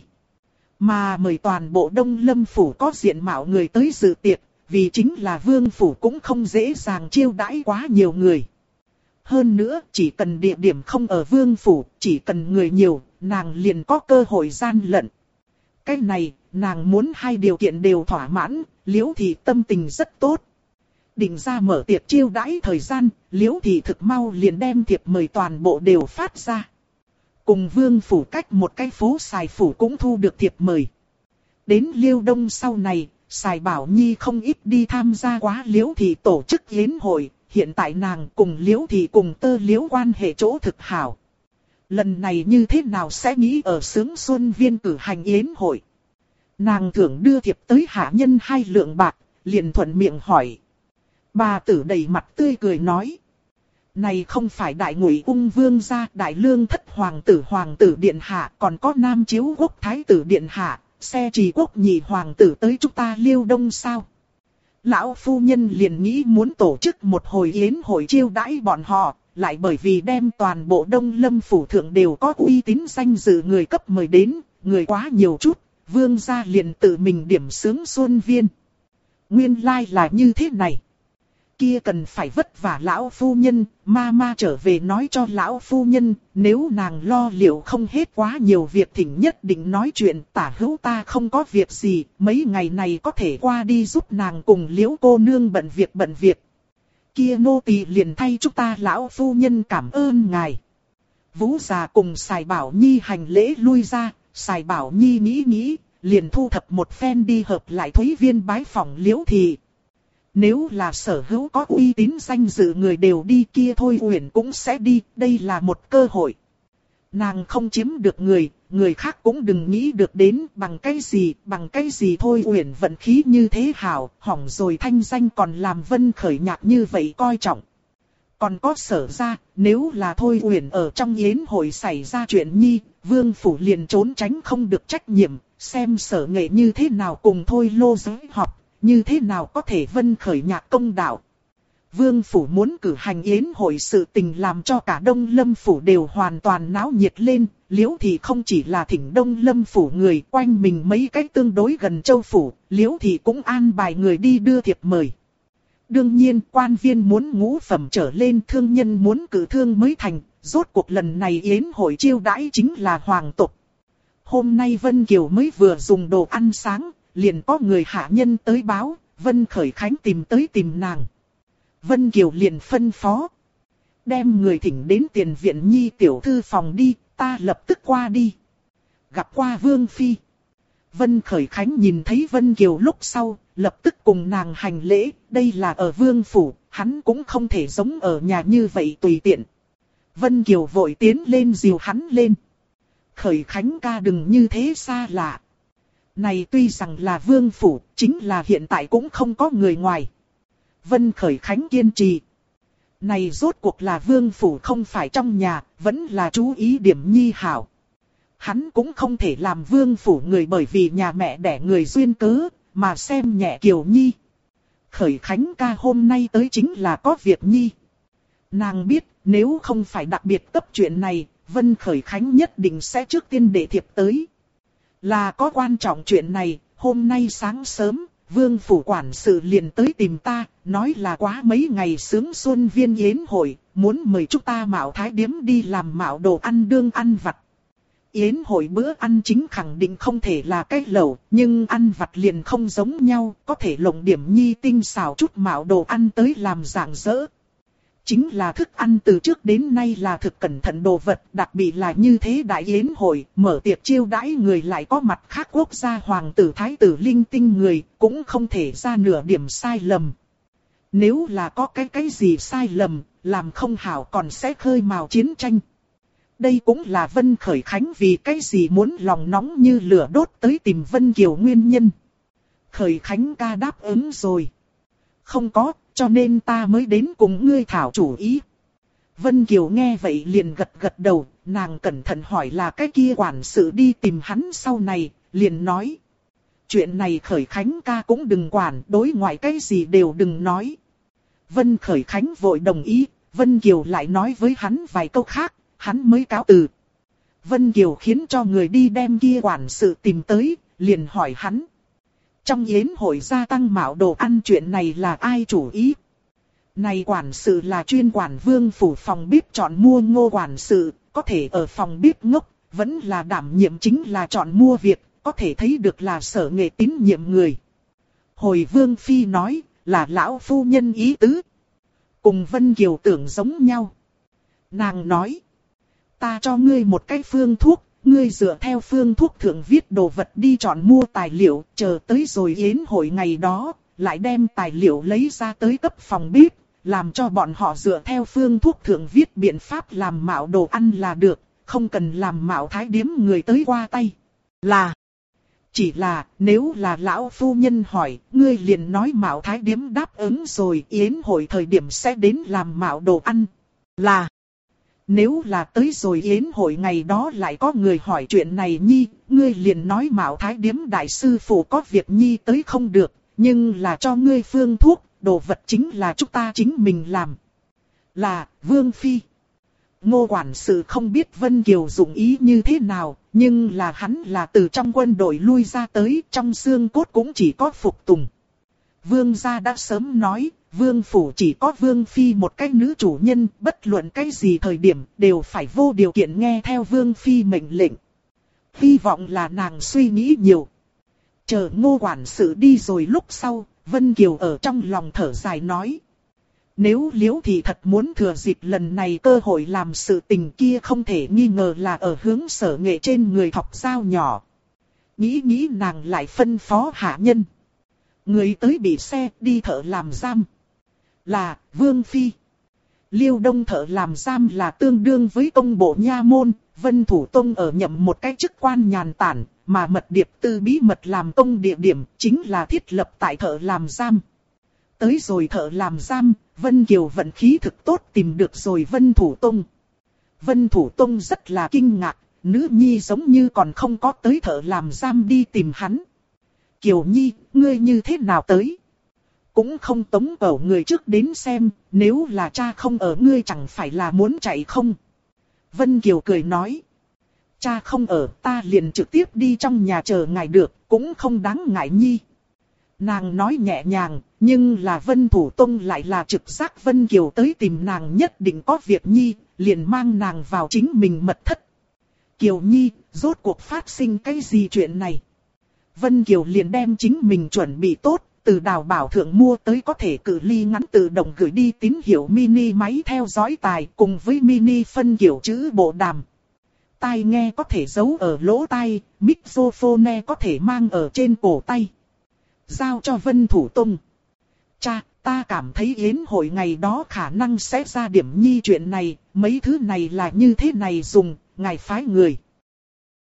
mà mời toàn bộ Đông Lâm phủ có diện mạo người tới dự tiệc. Vì chính là vương phủ cũng không dễ dàng chiêu đãi quá nhiều người. Hơn nữa, chỉ cần địa điểm không ở vương phủ, chỉ cần người nhiều, nàng liền có cơ hội gian lận. Cái này, nàng muốn hai điều kiện đều thỏa mãn, Liễu Thị tâm tình rất tốt. Định ra mở tiệc chiêu đãi thời gian, Liễu Thị thực mau liền đem thiệp mời toàn bộ đều phát ra. Cùng vương phủ cách một cái phố Sài phủ cũng thu được thiệp mời. Đến Liêu Đông sau này, Sài Bảo Nhi không ít đi tham gia quá Liễu Thị tổ chức yến hội, hiện tại nàng cùng Liễu Thị cùng Tơ Liễu quan hệ chỗ thực hảo. Lần này như thế nào sẽ nghĩ ở Sướng Xuân Viên cử hành yến hội? Nàng thưởng đưa thiệp tới hạ nhân 2 lượng bạc, liền thuận miệng hỏi. Bà tử đầy mặt tươi cười nói. Này không phải Đại Ngụy Ung Vương gia, Đại Lương thất hoàng tử điện hạ, còn có Nam Chiếu Quốc thái tử điện hạ. Xe Trì Quốc nhị hoàng tử tới chúng ta Liêu Đông sao? Lão phu nhân liền nghĩ muốn tổ chức một hồi yến hội chiêu đãi bọn họ, lại bởi vì đem toàn bộ Đông Lâm phủ thượng đều có uy tín danh dự người cấp mời đến, người quá nhiều chút, vương gia liền tự mình điểm Sướng Xuân Viên. Nguyên lai là như thế này. Kia cần phải vất vả lão phu nhân, ma trở về nói cho lão phu nhân, nếu nàng lo liệu không hết quá nhiều việc thỉnh nhất định nói chuyện, tả hữu ta không có việc gì, mấy ngày này có thể qua đi giúp nàng cùng Liễu cô nương bận việc. Kia nô tỳ liền thay chúng ta lão phu nhân cảm ơn ngài. Vũ già cùng Sài Bảo Nhi hành lễ lui ra, Sài Bảo Nhi nghĩ, liền thu thập một phen đi hợp lại Thúy Viên bái phỏng Liễu Thị. Nếu là Sở hữu có uy tín danh dự người đều đi kia thôi Uyển cũng sẽ đi, đây là một cơ hội. Nàng không chiếm được người người khác cũng đừng nghĩ được đến bằng cái gì thôi. Uyển vận khí như thế hảo, hỏng rồi thanh danh còn làm Vân Khởi Nhạc như vậy coi trọng. Còn có Sở ra, nếu là Thôi Uyển ở trong yến hội xảy ra chuyện nhi, Vương Phủ liền trốn tránh không được trách nhiệm, xem Sở Nghệ như thế nào cùng Thôi Lô giới họp, như thế nào có thể Vân Khởi Nhạc công đạo. Vương Phủ muốn cử hành yến hội sự tình làm cho cả Đông Lâm Phủ đều hoàn toàn náo nhiệt lên. Liễu Thị không chỉ là thỉnh Đông Lâm Phủ người, quanh mình mấy cái tương đối gần Châu Phủ, Liễu Thị cũng an bài người đi đưa thiệp mời. Đương nhiên quan viên muốn ngũ phẩm trở lên, thương nhân muốn cử thương mới thành. Rốt cuộc lần này yến hội chiêu đãi chính là hoàng tộc. Hôm nay Vân Kiều mới vừa dùng đồ ăn sáng, liền có người hạ nhân tới báo, Vân Khởi Khánh tìm nàng. Vân Kiều liền phân phó. Đem người thỉnh đến tiền viện nhi tiểu thư phòng đi, ta lập tức qua đi. Gặp qua Vương Phi. Vân Khởi Khánh nhìn thấy Vân Kiều lúc sau, lập tức cùng nàng hành lễ. Đây là ở Vương Phủ, hắn cũng không thể giống ở nhà như vậy tùy tiện. Vân Kiều vội tiến lên dìu hắn lên. Khởi Khánh ca đừng như thế xa lạ. Này tuy rằng là Vương Phủ, chính là hiện tại cũng không có người ngoài. Vân Khởi Khánh kiên trì. Này rốt cuộc là Vương Phủ không phải trong nhà, vẫn là chú ý điểm nhi hảo. Hắn cũng không thể làm Vương Phủ người bởi vì nhà mẹ đẻ người duyên cớ, mà xem nhẹ Kiều Nhi. Khởi Khánh ca hôm nay tới chính là có việc nhi. Nàng biết nếu không phải đặc biệt cấp chuyện này, Vân Khởi Khánh nhất định sẽ trước tiên để thiệp tới. Là có quan trọng chuyện này, hôm nay sáng sớm, Vương Phủ quản sự liền tới tìm ta, nói là quá mấy ngày sướng xuân viên yến hội, muốn mời chúng ta Mạo Thái Điếm đi làm mạo đồ ăn đương ăn vặt. Yến hội bữa ăn chính khẳng định không thể là cái lẩu, nhưng ăn vặt liền không giống nhau, có thể lồng điểm nhi tinh xảo chút mạo đồ ăn tới làm rạng rỡ. Chính là thức ăn từ trước đến nay là thực cẩn thận đồ vật, đặc biệt là như thế đại yến hội, mở tiệc chiêu đãi người lại có mặt khác quốc gia hoàng tử thái tử linh tinh người, cũng không thể ra nửa điểm sai lầm. Nếu là có cái gì sai lầm, làm không hảo còn sẽ khơi mào chiến tranh. Đây cũng là Vân Khởi Khánh vì cái gì muốn lòng nóng như lửa đốt tới tìm Vân Kiều nguyên nhân. Khởi Khánh ca đáp ứng rồi. Không có, cho nên ta mới đến cùng ngươi thảo chủ ý. Vân Kiều nghe vậy liền gật đầu, nàng cẩn thận hỏi là cái kia quản sự đi tìm hắn sau này, liền nói. Chuyện này Khởi Khánh ca cũng đừng quản, đối ngoại cái gì đều đừng nói. Vân Khởi Khánh vội đồng ý, Vân Kiều lại nói với hắn vài câu khác, hắn mới cáo từ. Vân Kiều khiến cho người đi đem kia quản sự tìm tới, liền hỏi hắn. Trong yến hội gia tăng mạo đồ ăn chuyện này là ai chủ ý? Này quản sự là chuyên quản Vương Phủ phòng bếp chọn mua Ngô quản sự, có thể ở phòng bếp ngốc, vẫn là đảm nhiệm chính là chọn mua việc, có thể thấy được là Sở Nghệ tín nhiệm người. Hồi Vương Phi nói, là lão phu nhân ý tứ. Cùng Vân Kiều tưởng giống nhau. Nàng nói, ta cho ngươi một cái phương thuốc. Ngươi dựa theo phương thuốc thượng viết đồ vật đi chọn mua tài liệu, chờ tới rồi yến hội ngày đó, lại đem tài liệu lấy ra tới cấp phòng bếp, làm cho bọn họ dựa theo phương thuốc thượng viết biện pháp làm mạo đồ ăn là được, không cần làm mạo thái điếm người tới qua tay. Chỉ là, nếu là lão phu nhân hỏi, ngươi liền nói mạo thái điếm đáp ứng rồi, yến hội thời điểm sẽ đến làm mạo đồ ăn. Nếu là tới rồi yến hội ngày đó lại có người hỏi chuyện này nhi, ngươi liền nói Mạo Thái Điếm đại sư phụ có việc nhi tới không được, nhưng là cho ngươi phương thuốc, đồ vật chính là chúng ta chính mình làm. Là, Vương Phi. Ngô quản sự không biết Vân Kiều dụng ý như thế nào, nhưng là hắn là từ trong quân đội lui ra tới, trong xương cốt cũng chỉ có phục tùng. Vương gia đã sớm nói, Vương Phủ chỉ có Vương Phi một cái nữ chủ nhân, bất luận cái gì thời điểm, đều phải vô điều kiện nghe theo Vương Phi mệnh lệnh. Hy vọng là nàng suy nghĩ nhiều. Chờ Ngô quản sự đi rồi lúc sau, Vân Kiều ở trong lòng thở dài nói. Nếu Liễu Thị thật muốn thừa dịp lần này cơ hội làm sự tình kia không thể nghi ngờ là ở hướng Sở Nghệ trên người thọc dao nhỏ. Nghĩ nàng lại phân phó hạ nhân. Người tới bị xe đi thợ làm giam. Là Vương Phi. Liêu Đông thợ làm giam là tương đương với công bộ nha môn, Vân Thủ Tông ở nhậm một cái chức quan nhàn tản, mà mật điệp tư bí mật làm công địa điểm chính là thiết lập tại thợ làm giam. Tới rồi thợ làm giam, Vân Kiều vận khí thực tốt tìm được rồi Vân Thủ Tông. Vân Thủ Tông rất là kinh ngạc, nữ nhi giống như còn không có tới thợ làm giam đi tìm hắn. Kiều Nhi, ngươi như thế nào tới? Cũng không tống cổ người trước đến xem, nếu là cha không ở ngươi chẳng phải là muốn chạy không? Vân Kiều cười nói. Cha không ở, ta liền trực tiếp đi trong nhà chờ ngài được, cũng không đáng ngại nhi. Nàng nói nhẹ nhàng, nhưng là Vân Thủ Tông lại là trực giác Vân Kiều tới tìm nàng nhất định có việc nhi, liền mang nàng vào chính mình mật thất. Kiều Nhi, rốt cuộc phát sinh cái gì chuyện này? Vân Kiều liền đem chính mình chuẩn bị tốt, từ Đào Bảo Thượng mua tới có thể cự ly ngắn tự động gửi đi tín hiệu mini máy theo dõi tài cùng với mini phân kiểu chữ bộ đàm. Tai nghe có thể giấu ở lỗ tai, microphone có thể mang ở trên cổ tay. Giao cho Vân Thủ Tông. Cha, ta cảm thấy yến hội ngày đó khả năng sẽ ra điểm nhi chuyện này, mấy thứ này là như thế này dùng, ngài phái người.